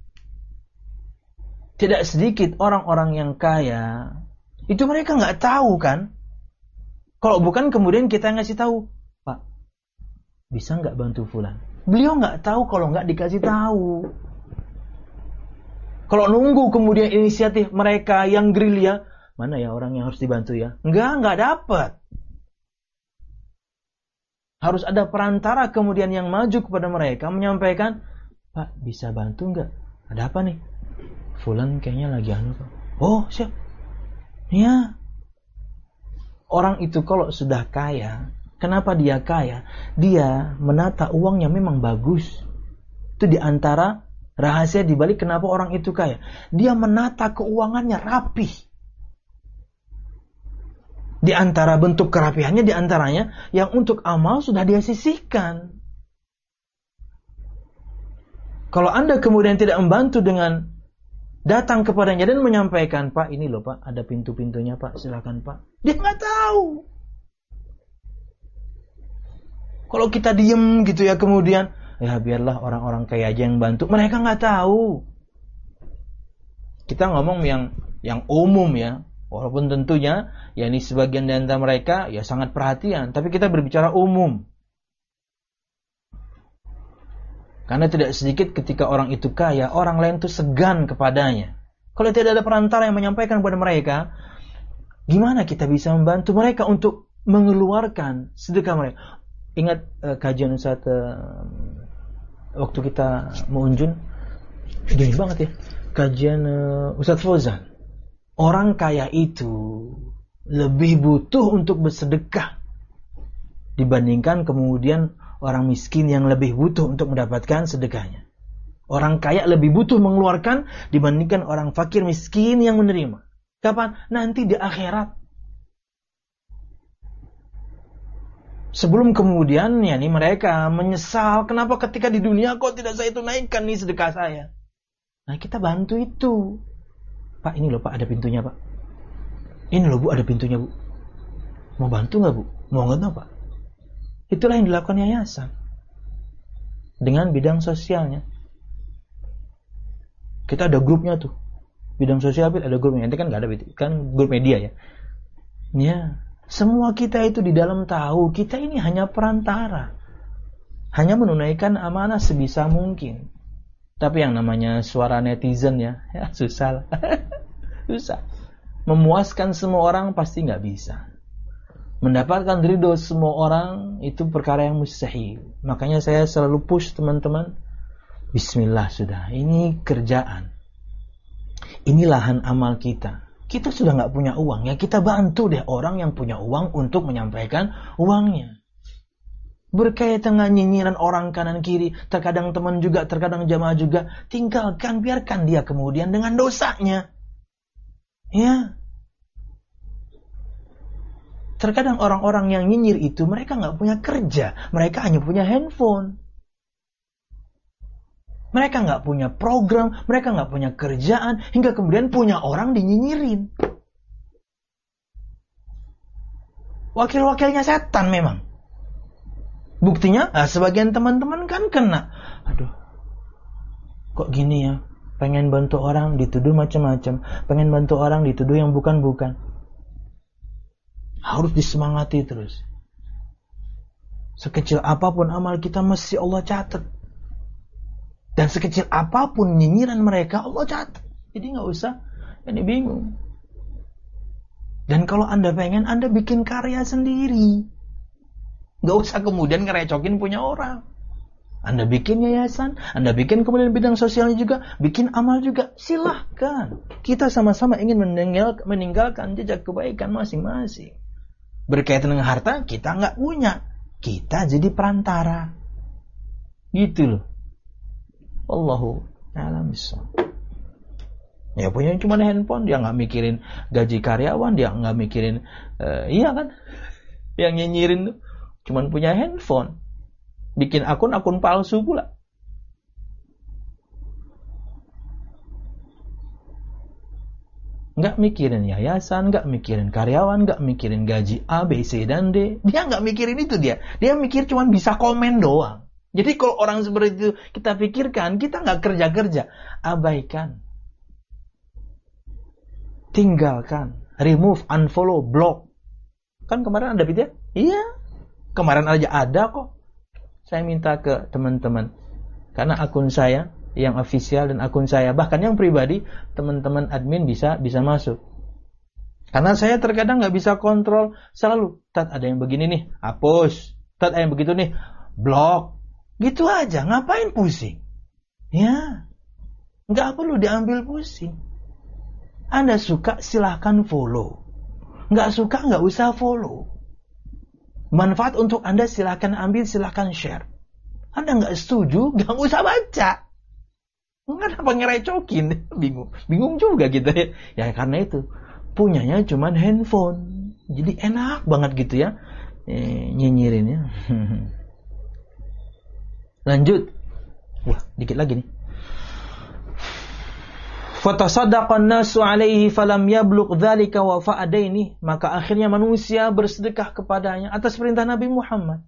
Tidak sedikit orang-orang yang kaya. Itu mereka nggak tahu kan? Kalau bukan kemudian kita ngasih tahu. Pak, bisa nggak bantu fulan? Beliau nggak tahu kalau nggak dikasih tahu. Kalau nunggu kemudian inisiatif mereka yang gerilya, mana ya orang yang harus dibantu ya? Nggak dapat. Harus ada perantara kemudian yang maju kepada mereka menyampaikan, Pak, bisa bantu nggak? Ada apa nih? Fulan kayaknya lagi anu Pak. Oh siap. Ya. Orang itu kalau sudah kaya, kenapa dia kaya? Dia menata uangnya memang bagus. Itu diantara rahasia dibalik kenapa orang itu kaya. Dia menata keuangannya rapih. Di antara bentuk kerapihannya, di antaranya yang untuk amal sudah dia sisihkan. Kalau Anda kemudian tidak membantu dengan datang kepadanya dan menyampaikan, Pak, ini loh Pak, ada pintu-pintunya Pak, silakan Pak. Dia nggak tahu. Kalau kita diem gitu ya kemudian, ya biarlah orang-orang kaya aja yang bantu. Mereka nggak tahu. Kita ngomong yang umum ya. Walaupun tentunya, yakni sebagian di antara mereka ya sangat perhatian, tapi kita berbicara umum. Karena tidak sedikit ketika orang itu kaya, orang lain itu segan kepadanya. Kalau tidak ada perantara yang menyampaikan kepada mereka, gimana kita bisa membantu mereka untuk mengeluarkan sedekah mereka? Ingat kajian Ustaz waktu kita mau unjun, gini banget ya, kajian Ustaz Fauzan. Orang kaya itu lebih butuh untuk bersedekah dibandingkan kemudian orang miskin yang lebih butuh untuk mendapatkan sedekahnya. Orang kaya lebih butuh mengeluarkan dibandingkan orang fakir miskin yang menerima. Kapan? Nanti di akhirat. Sebelum kemudian ya nih mereka menyesal, kenapa ketika di dunia kok tidak saya tunaikan nih sedekah saya. Nah kita bantu itu. Pak ini loh Pak ada pintunya Pak. Ini loh Bu ada pintunya Bu. Mau bantu nggak Bu? Mau nggak Pak? Itulah yang dilakukan yayasan dengan bidang sosialnya. Kita ada grupnya tuh, bidang sosial ada grupnya. Nanti kan nggak ada kan grup media ya. Ya, semua kita itu di dalam tahu kita ini hanya perantara, hanya menunaikan amanah sebisa mungkin. Tapi yang namanya suara netizen ya susah, susah. Memuaskan semua orang pasti nggak bisa. Mendapatkan ridho semua orang itu perkara yang mustahil. Makanya saya selalu push teman-teman, bismillah sudah, ini kerjaan, ini lahan amal kita. Kita sudah nggak punya uang, ya kita bantu deh orang yang punya uang untuk menyampaikan uangnya. Berkaitan dengan nyinyiran orang kanan kiri, terkadang teman juga, terkadang jamaah juga, tinggalkan, biarkan dia kemudian dengan dosanya. Ya. Terkadang orang-orang yang nyinyir itu mereka nggak punya kerja, mereka hanya punya handphone. Mereka nggak punya program, mereka nggak punya kerjaan, hingga kemudian punya orang dinyinyirin. Wakil-wakilnya setan memang. Buktinya, sebagian teman-teman kan kena. Aduh, kok gini ya? Pengen bantu orang dituduh macam-macam, pengen bantu orang dituduh yang bukan-bukan. Harus disemangati terus. Sekecil apapun amal kita mesti Allah catat. Dan sekecil apapun nyinyiran mereka Allah catat. Jadi nggak usah ini bingung. Dan kalau Anda pengen, Anda bikin karya sendiri. Nggak usah kemudian ngerecokin punya orang. Anda bikin yayasan, Anda bikin kemudian bidang sosialnya juga, bikin amal juga, silahkan. Kita sama-sama ingin meninggalkan jejak kebaikan masing-masing. Berkaitan dengan harta, kita nggak punya. Kita jadi perantara. Gitu loh. Wallahu a'lam bishawab. Ya punya cuma handphone, dia nggak mikirin gaji karyawan, dia nggak mikirin, iya kan? Yang nyinyirin tuh cuma punya handphone, bikin akun palsu pula. Nggak mikirin yayasan, nggak mikirin karyawan, nggak mikirin gaji A, B, C, dan D. Dia nggak mikirin itu dia. Dia mikir cuma bisa komen doang. Jadi kalau orang seperti itu kita pikirkan, kita nggak kerja-kerja. Abaikan. Tinggalkan. Remove, unfollow, block. Kan kemarin ada video? Iya. Kemarin aja ada kok. Saya minta ke teman-teman. Karena akun saya yang official dan akun saya, bahkan yang pribadi, teman-teman admin bisa masuk. Karena saya terkadang nggak bisa kontrol selalu. Tat ada yang begini nih, hapus. Tat ada yang begitu nih, blok. Gitu aja, ngapain pusing? Ya, nggak perlu diambil pusing. Anda suka silahkan follow. Nggak suka nggak usah follow. Manfaat untuk Anda silahkan ambil, silahkan share. Anda nggak setuju, nggak usah baca. Kenapa ngerecokin? Bingung juga gitu ya. Ya karena itu punyanya cuman handphone, jadi enak banget gitu ya nyinyirinnya. Lanjut. Wah, dikit lagi nih. Fatasaddaqan nasu alaihi falam yablugh dzalika wa fa'adaini, maka akhirnya manusia bersedekah kepadanya atas perintah Nabi Muhammad.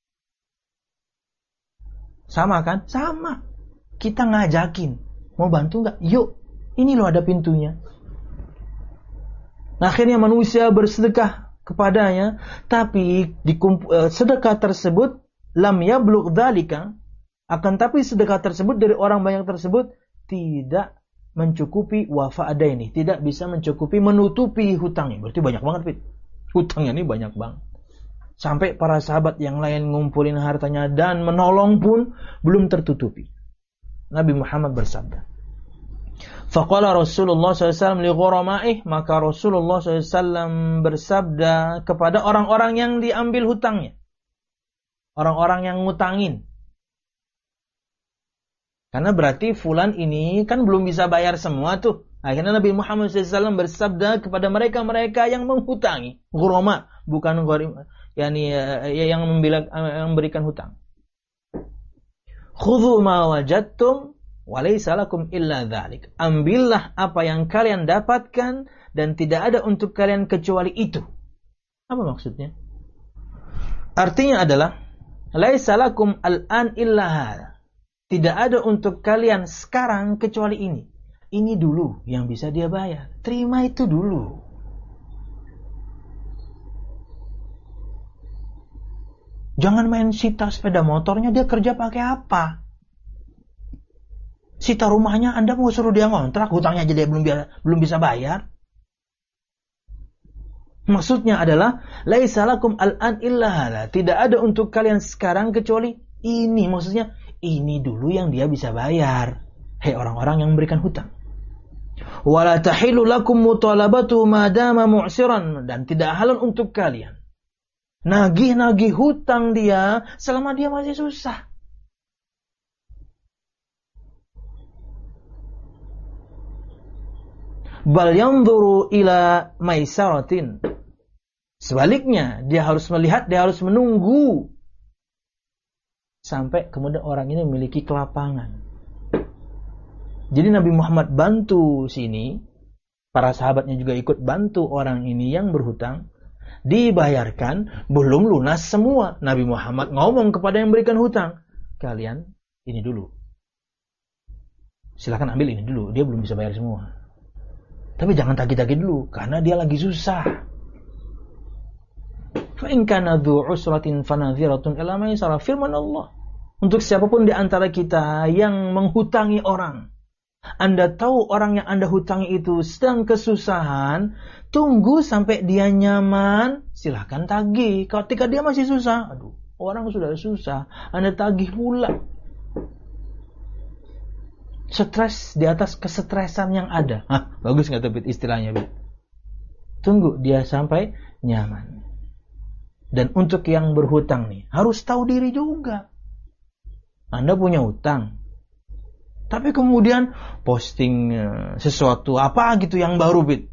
Sama kan? Sama. Kita ngajakin, mau bantu enggak? Yuk, ini loh ada pintunya. Akhirnya manusia bersedekah kepadanya, tapi sedekah tersebut lam yablugh dzalika, akan tapi sedekah tersebut dari orang banyak tersebut tidak mencukupi wafa'adaini, tidak bisa mencukupi menutupi hutangnya. Berarti banyak banget, Fit. Hutangnya ini banyak banget. Sampai para sahabat yang lain ngumpulin hartanya dan menolong pun belum tertutupi. Nabi Muhammad bersabda, faqala Rasulullah SAW li ghurama'ih, maka Rasulullah SAW bersabda kepada orang-orang yang diambil hutangnya, orang-orang yang ngutangin. Karena berarti fulan ini kan belum bisa bayar semua tuh. Akhirnya Nabi Muhammad SAW bersabda kepada mereka-mereka yang menghutangi. Ghurama, bukan gharim, yakni yang memberikan hutang. Khudhu ma wajadtum wa laysa lakum illa dzalik. Ambillah apa yang kalian dapatkan dan tidak ada untuk kalian kecuali itu. Apa maksudnya? Artinya adalah laysa lakum al-an illa hadza. Tidak ada untuk kalian sekarang kecuali ini. Ini dulu yang bisa dia bayar. Terima itu dulu. Jangan main sita sepeda motornya, dia kerja pakai apa? Sita rumahnya, Anda mau suruh dia ngontrak, hutangnya aja dia belum bisa bayar. Maksudnya adalah laisa lakum al-an illa hadza. Tidak ada untuk kalian sekarang kecuali ini. Maksudnya ini dulu yang dia bisa bayar. Hei orang-orang yang memberikan hutang. Wala tahilu lakum mutalabatu madama mu'siran, dan tidak halal untuk kalian nagih-nagih hutang dia selama dia masih susah. Bal yanzuru ila maisaratin. Sebaliknya, dia harus melihat, dia harus menunggu sampai kemudian orang ini memiliki kelapangan. Jadi Nabi Muhammad bantu sini, para sahabatnya juga ikut bantu orang ini yang berhutang, dibayarkan, belum lunas semua. Nabi Muhammad ngomong kepada yang berikan hutang, kalian ini dulu, silakan ambil ini dulu, dia belum bisa bayar semua. Tapi jangan tagih-tagih dulu, karena dia lagi susah. Fa in kana dzu usratin fanadhiratun ila maisarah, firman Allah. Untuk siapapun di antara kita yang menghutangi orang, Anda tahu orang yang Anda hutangi itu sedang kesusahan, tunggu sampai dia nyaman, silahkan tagih. Ketika dia masih susah, aduh, orang sudah susah, Anda tagih pula. Stres di atas kesetresan yang ada. Bagus nggak tuh istilahnya, Bit? Tunggu dia sampai nyaman. Dan untuk yang berhutang nih, harus tahu diri juga. Anda punya hutang, tapi kemudian posting sesuatu apa gitu yang baru, Bit.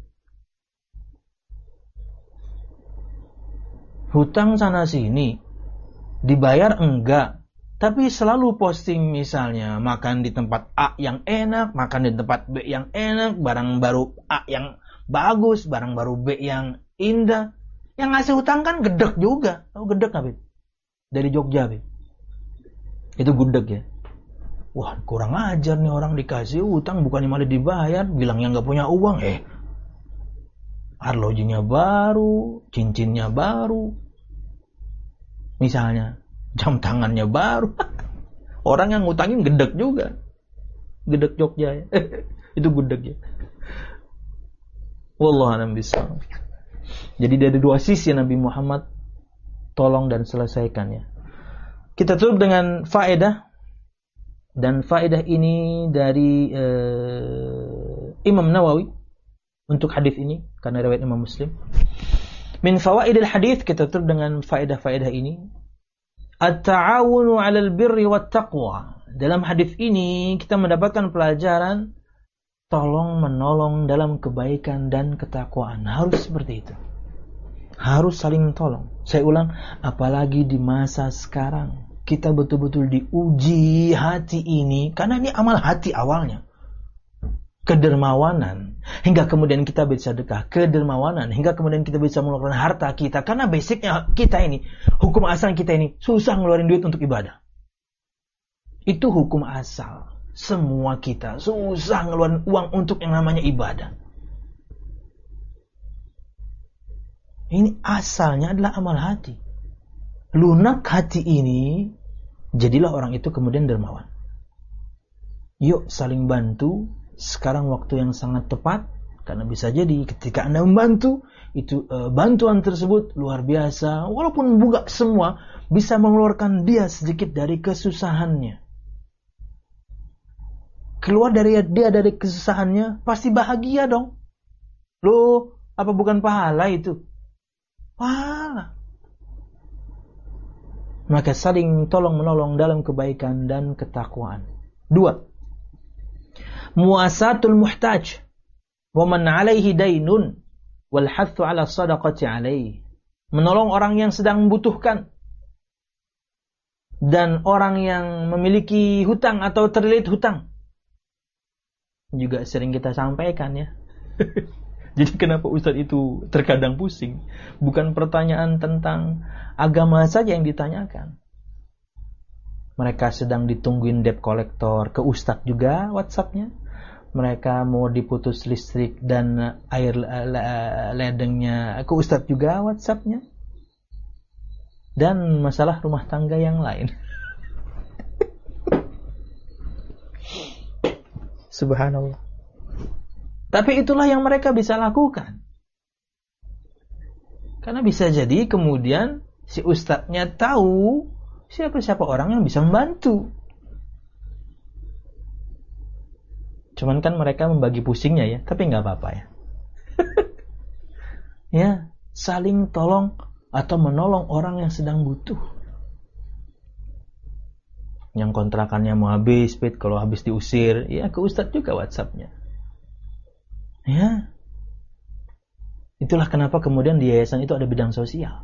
Hutang sana sini, dibayar enggak, tapi selalu posting misalnya makan di tempat A yang enak, makan di tempat B yang enak, barang baru A yang bagus, barang baru B yang indah. Yang ngasih hutang kan gedek juga. Tahu gedek nggak, Bit? Dari Jogja, Bit. Itu gudeg ya. Wah, kurang ajar nih orang dikasih hutang bukannya malah dibayar, bilangnya nggak punya uang. Arlojinya baru, cincinnya baru, misalnya jam tangannya baru. Orang yang ngutangin gedek juga, gedek Jogja ya. Itu gudeg ya. Wallahu a'lam bishawab. Jadi dari dua sisi Nabi Muhammad tolong dan selesaikannya. Kita tutup dengan faedah, dan faedah ini dari Imam Nawawi untuk hadis ini karena riwayat Imam Muslim. Min fawaidil hadis, kita tutup dengan faedah-faedah ini. At-ta'awunu 'alal birri wat taqwa. Dalam hadis ini kita mendapatkan pelajaran tolong menolong dalam kebaikan dan ketakwaan. Harus seperti itu. Harus saling tolong. Saya ulang, apalagi di masa sekarang kita betul-betul diuji hati ini, karena ini amal hati awalnya. Kedermawanan, hingga kemudian kita bisa sedekah. Kedermawanan, hingga kemudian kita bisa mengeluarkan harta kita. Karena basicnya kita ini, hukum asal kita ini, susah ngeluarin duit untuk ibadah. Itu hukum asal. Semua kita susah ngeluarin uang untuk yang namanya ibadah. Ini asalnya adalah amal hati. Lunak hati ini, jadilah orang itu kemudian dermawan. Yuk saling bantu. Sekarang waktu yang sangat tepat, karena bisa jadi ketika Anda membantu, itu bantuan tersebut luar biasa. Walaupun bukan semua, bisa mengeluarkan dia sedikit dari kesusahannya. Keluar dari dia dari kesusahannya, pasti bahagia dong. Loh, apa bukan pahala itu? Pahala. Maka saling tolong-menolong dalam kebaikan dan ketakwaan. 2. Muasatul muhtaj wa man 'alaihi dainun wal hathu 'ala shadaqati 'alaihi. Menolong orang yang sedang membutuhkan dan orang yang memiliki hutang atau terlilit hutang. Juga sering kita sampaikan ya. Jadi kenapa Ustaz itu terkadang pusing? Bukan pertanyaan tentang agama saja yang ditanyakan. Mereka sedang ditungguin debt collector, ke Ustaz juga WhatsApp-nya. Mereka mau diputus listrik dan air ledengnya, ke Ustaz juga WhatsApp-nya. Dan masalah rumah tangga yang lain. Subhanallah. Tapi itulah yang mereka bisa lakukan. Karena bisa jadi kemudian si ustadznya tahu siapa-siapa orang yang bisa membantu. Cuman kan mereka membagi pusingnya ya, tapi nggak apa-apa ya. Ya, saling tolong atau menolong orang yang sedang butuh. Yang kontrakannya mau habis, kalau habis diusir, ya ke ustadz juga WhatsApp-nya. Ya. Itulah kenapa kemudian di yayasan itu ada bidang sosial.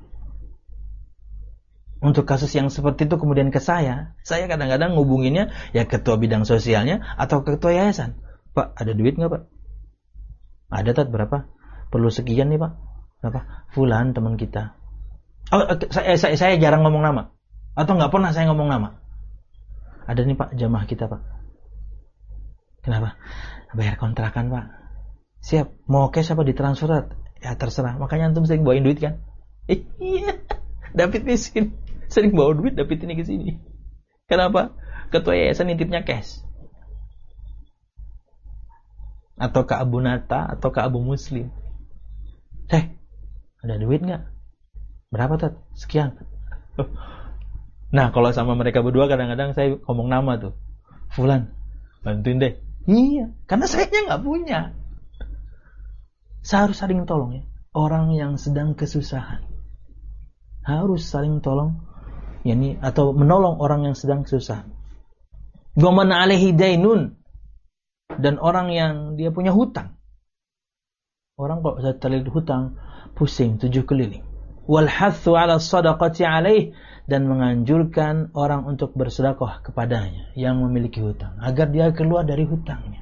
Untuk kasus yang seperti itu kemudian ke saya kadang-kadang ngubunginnya ya ketua bidang sosialnya atau ketua yayasan. Pak, ada duit nggak Pak? Ada Tat, berapa? Perlu sekian nih Pak. Berapa? Fulan teman kita. Oh, saya jarang ngomong nama. Atau nggak pernah saya ngomong nama. Ada nih Pak, jamaah kita Pak. Kenapa? Bayar kontrakan Pak. Siap. Mau cash apa ditransfer? Ya terserah. Makanya antum sering bawain duit kan? Iya. David miskin. Sering bawa duit, David ini ke sini. Kenapa? Ketua yayasan nitipnya cash. Atau ke Abu Nata, atau ke Abu Muslim. Ada duit nggak? Berapa Tat? Sekian. Nah, kalau sama mereka berdua kadang-kadang saya ngomong nama tuh. Fulan, bantuin deh. Iya, karena sayanya nggak punya. Saya harus saling tolong ya. Orang yang sedang kesusahan harus saling tolong, yakni atau menolong orang yang sedang kesusahan. Wa man 'alaihi dainun, dan orang yang dia punya hutang. Orang kalau sudah terlilit hutang pusing 7 keliling. Wal hathu 'ala shadaqati 'alaihi, dan menganjurkan orang untuk bersedekah kepadanya yang memiliki hutang agar dia keluar dari hutangnya.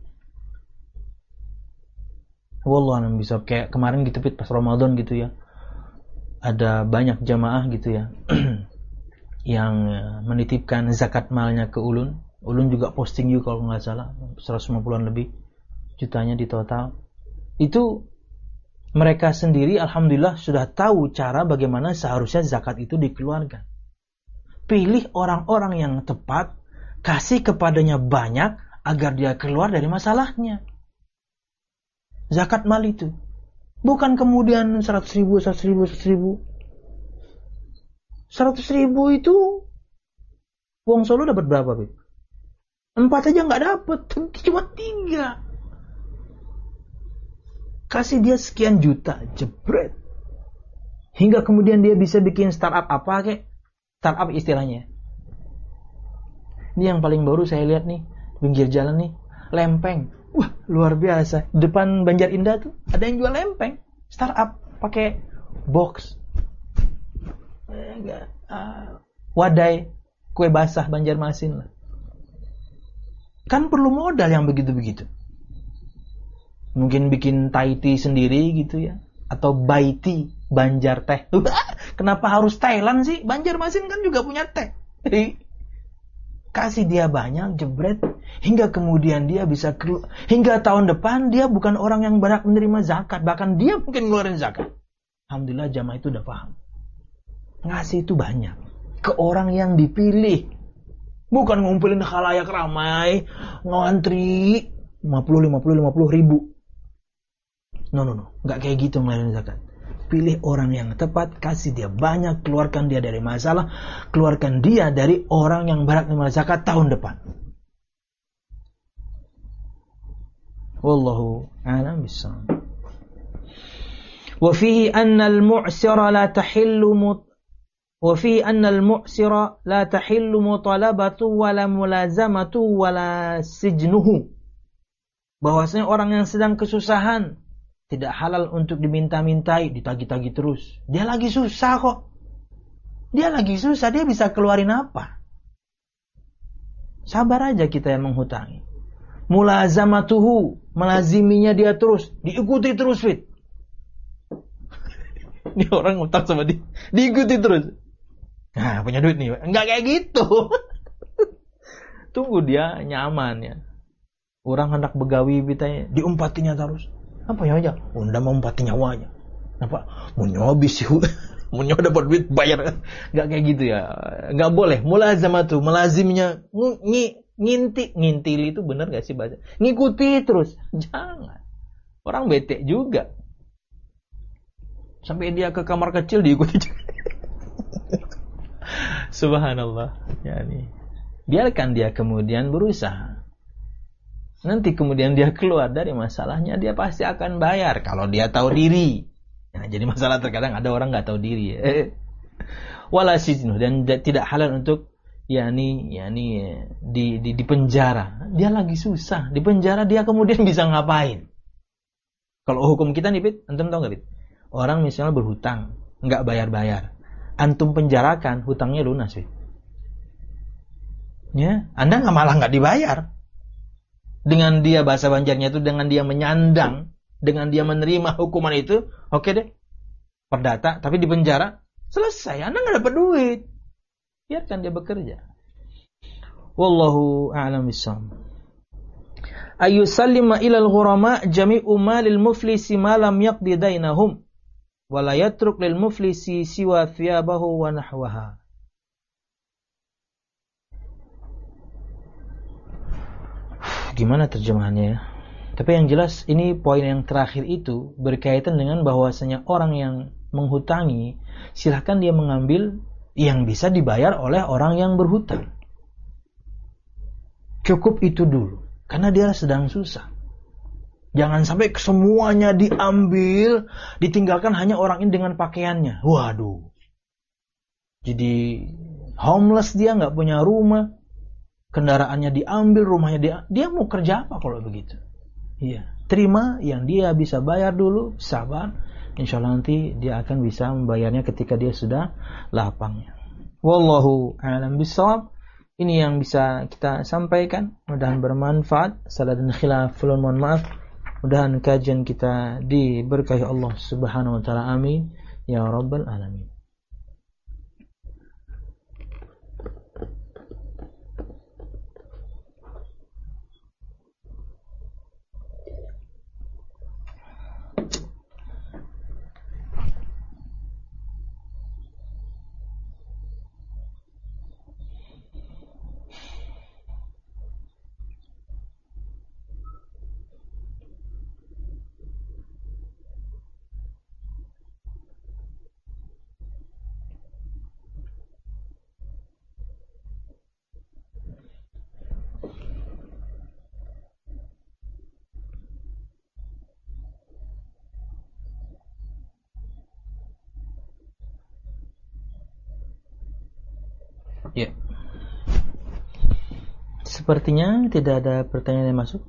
Wallahualam bisa kayak kemarin gitu pas Ramadan gitu ya. Ada banyak jamaah gitu ya yang menitipkan zakat malnya ke Ulun. Ulun juga posting juga kalau nggak salah 150-an lebih jutanya di total. Itu mereka sendiri alhamdulillah sudah tahu cara bagaimana seharusnya zakat itu dikeluarkan. Pilih orang-orang yang tepat, kasih kepadanya banyak agar dia keluar dari masalahnya. Zakat mal itu bukan kemudian 100.000 itu Wong Solo dapat berapa, Bib? 4 aja nggak dapat, cuma 3. Kasih dia sekian juta, jebret. Hingga kemudian dia bisa bikin startup apa kek? Startup istilahnya. Ini yang paling baru saya lihat nih, pinggir jalan nih, lempeng. Wah, luar biasa. Depan Banjar Indah tuh ada yang jual lempeng, startup pakai box. Wadai kue basah Banjarmasin lah. Kan perlu modal yang begitu-begitu. Mungkin bikin Thai tea sendiri gitu ya, atau Bai tea, Banjar teh. Kenapa harus Thailand sih? Banjarmasin kan juga punya teh. Kasih dia banyak, jebret, hingga kemudian dia bisa hingga tahun depan dia bukan orang yang banyak menerima zakat, bahkan dia mungkin ngeluarin zakat. Alhamdulillah jamaah itu udah paham. Ngasih itu banyak ke orang yang dipilih. Bukan ngumpulin khalayak ramai, ngantri 50 ribu. No. Nggak kayak gitu melayani zakat. Pilih orang yang tepat, kasih dia banyak, keluarkan dia dari masalah, keluarkan dia dari orang yang berat menerima zakat tahun depan. Wallahu a'lam bishawab. Wa fihi anna al-mu'sira la tahillu la tahillu mutalabatu wala mulazamatu wala sijnuhu. Bahwasanya orang yang sedang kesusahan tidak halal untuk diminta-mintai, ditagih-tagih terus. Dia lagi susah kok. Dia bisa keluarin apa? Sabar aja kita yang menghutangi. Mulazamatuhu, melaziminya dia terus, diikuti terus, Fit. Ini orang utang sama dia, diikuti terus. Nah, punya duit nih. Enggak kayak gitu. Tunggu dia nyaman ya. Orang hendak begawi bitanya, diumpatinya terus. Apa ya aja? Unda mau umpati nyawanya. Apa? Mau nyobis sih. Mau dapat duit bayar. Enggak kayak gitu ya. Enggak boleh. Mulazamatu, melazimnya ngintili itu benar enggak sih bahasa? Ngikuti terus. Jangan. Orang bete juga. Sampai dia ke kamar kecil diikuti juga. Subhanallah. Yani, biarkan dia kemudian berusaha. Nanti kemudian dia keluar dari masalahnya, dia pasti akan bayar kalau dia tahu diri. Nah, jadi masalah terkadang ada orang nggak tahu diri. Wala sijnu, dan tidak halal untuk di penjara. Dia lagi susah, di penjara dia kemudian bisa ngapain? Kalau hukum kita nih, Pit, antum tahu nggak, Pit? Orang misalnya berhutang, nggak bayar-bayar. Antum penjarakan, hutangnya lunas, Pit. Ya, Anda malah nggak dibayar. Dengan dia, bahasa Banjarnya itu, dengan dia menyandang, dengan dia menerima hukuman itu, oke deh, perdata, tapi di penjara, selesai, Anda nggak dapat duit. Biarkan dia bekerja. Wallahu a'lam bishawab. Ayusallima ilal ghurama jami'u malil muflisi ma lam yaqdi dainahum wa la yatruk lil muflisi siwa thiyabahu wa nahwaha. Gimana terjemahannya ya? Tapi yang jelas ini poin yang terakhir itu berkaitan dengan bahwasanya orang yang menghutangi, silahkan dia mengambil yang bisa dibayar oleh orang yang berhutang. Cukup itu dulu, karena dia sedang susah. Jangan sampai semuanya diambil, ditinggalkan hanya orang ini dengan pakaiannya. Waduh. Jadi homeless, dia nggak punya rumah. Kendaraannya diambil, rumahnya dia mau kerja apa kalau begitu? Iya, terima yang dia bisa bayar dulu, sabar. Insya Allah nanti dia akan bisa membayarnya ketika dia sudah lapangnya. Wallahu a'lam bishawab. Ini yang bisa kita sampaikan. Mudah-mudahan bermanfaat. Salah dan khilaf, mohon maaf. Mudah-mudahan kajian kita diberkahi Allah Subhanahu wa taala. Amin ya rabbal alamin. Ya. Sepertinya tidak ada pertanyaan yang masuk.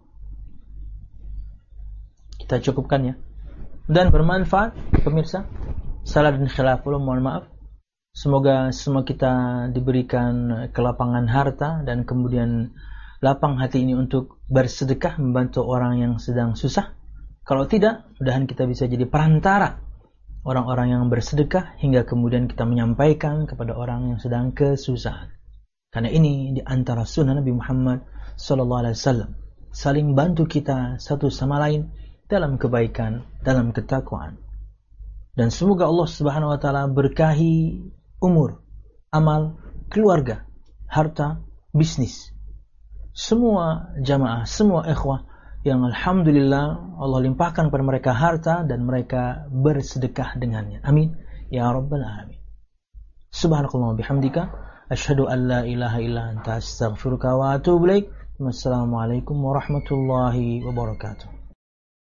Kita cukupkan ya. Dan bermanfaat pemirsa. Salah dan khilaf, mohon maaf. Semoga semua kita diberikan kelapangan harta dan kemudian lapang hati ini untuk bersedekah membantu orang yang sedang susah. Kalau tidak, mudah-mudahan kita bisa jadi perantara orang-orang yang bersedekah hingga kemudian kita menyampaikan kepada orang yang sedang kesusahan. Karena ini di antara sunnah Nabi Muhammad SAW, saling bantu kita satu sama lain dalam kebaikan, dalam ketakwaan. Dan semoga Allah Subhanahu wa taala berkahi umur, amal, keluarga, harta, bisnis. Semua jamaah, semua ikhwah yang alhamdulillah Allah limpahkan kepada mereka harta dan mereka bersedekah dengannya. Amin ya rabbal alamin. Subhanakallah bihamdika asyhadu an la ilaha illa anta astaghfiruka wa atubu ilaik. Wassalamualaikum warahmatullahi wabarakatuh.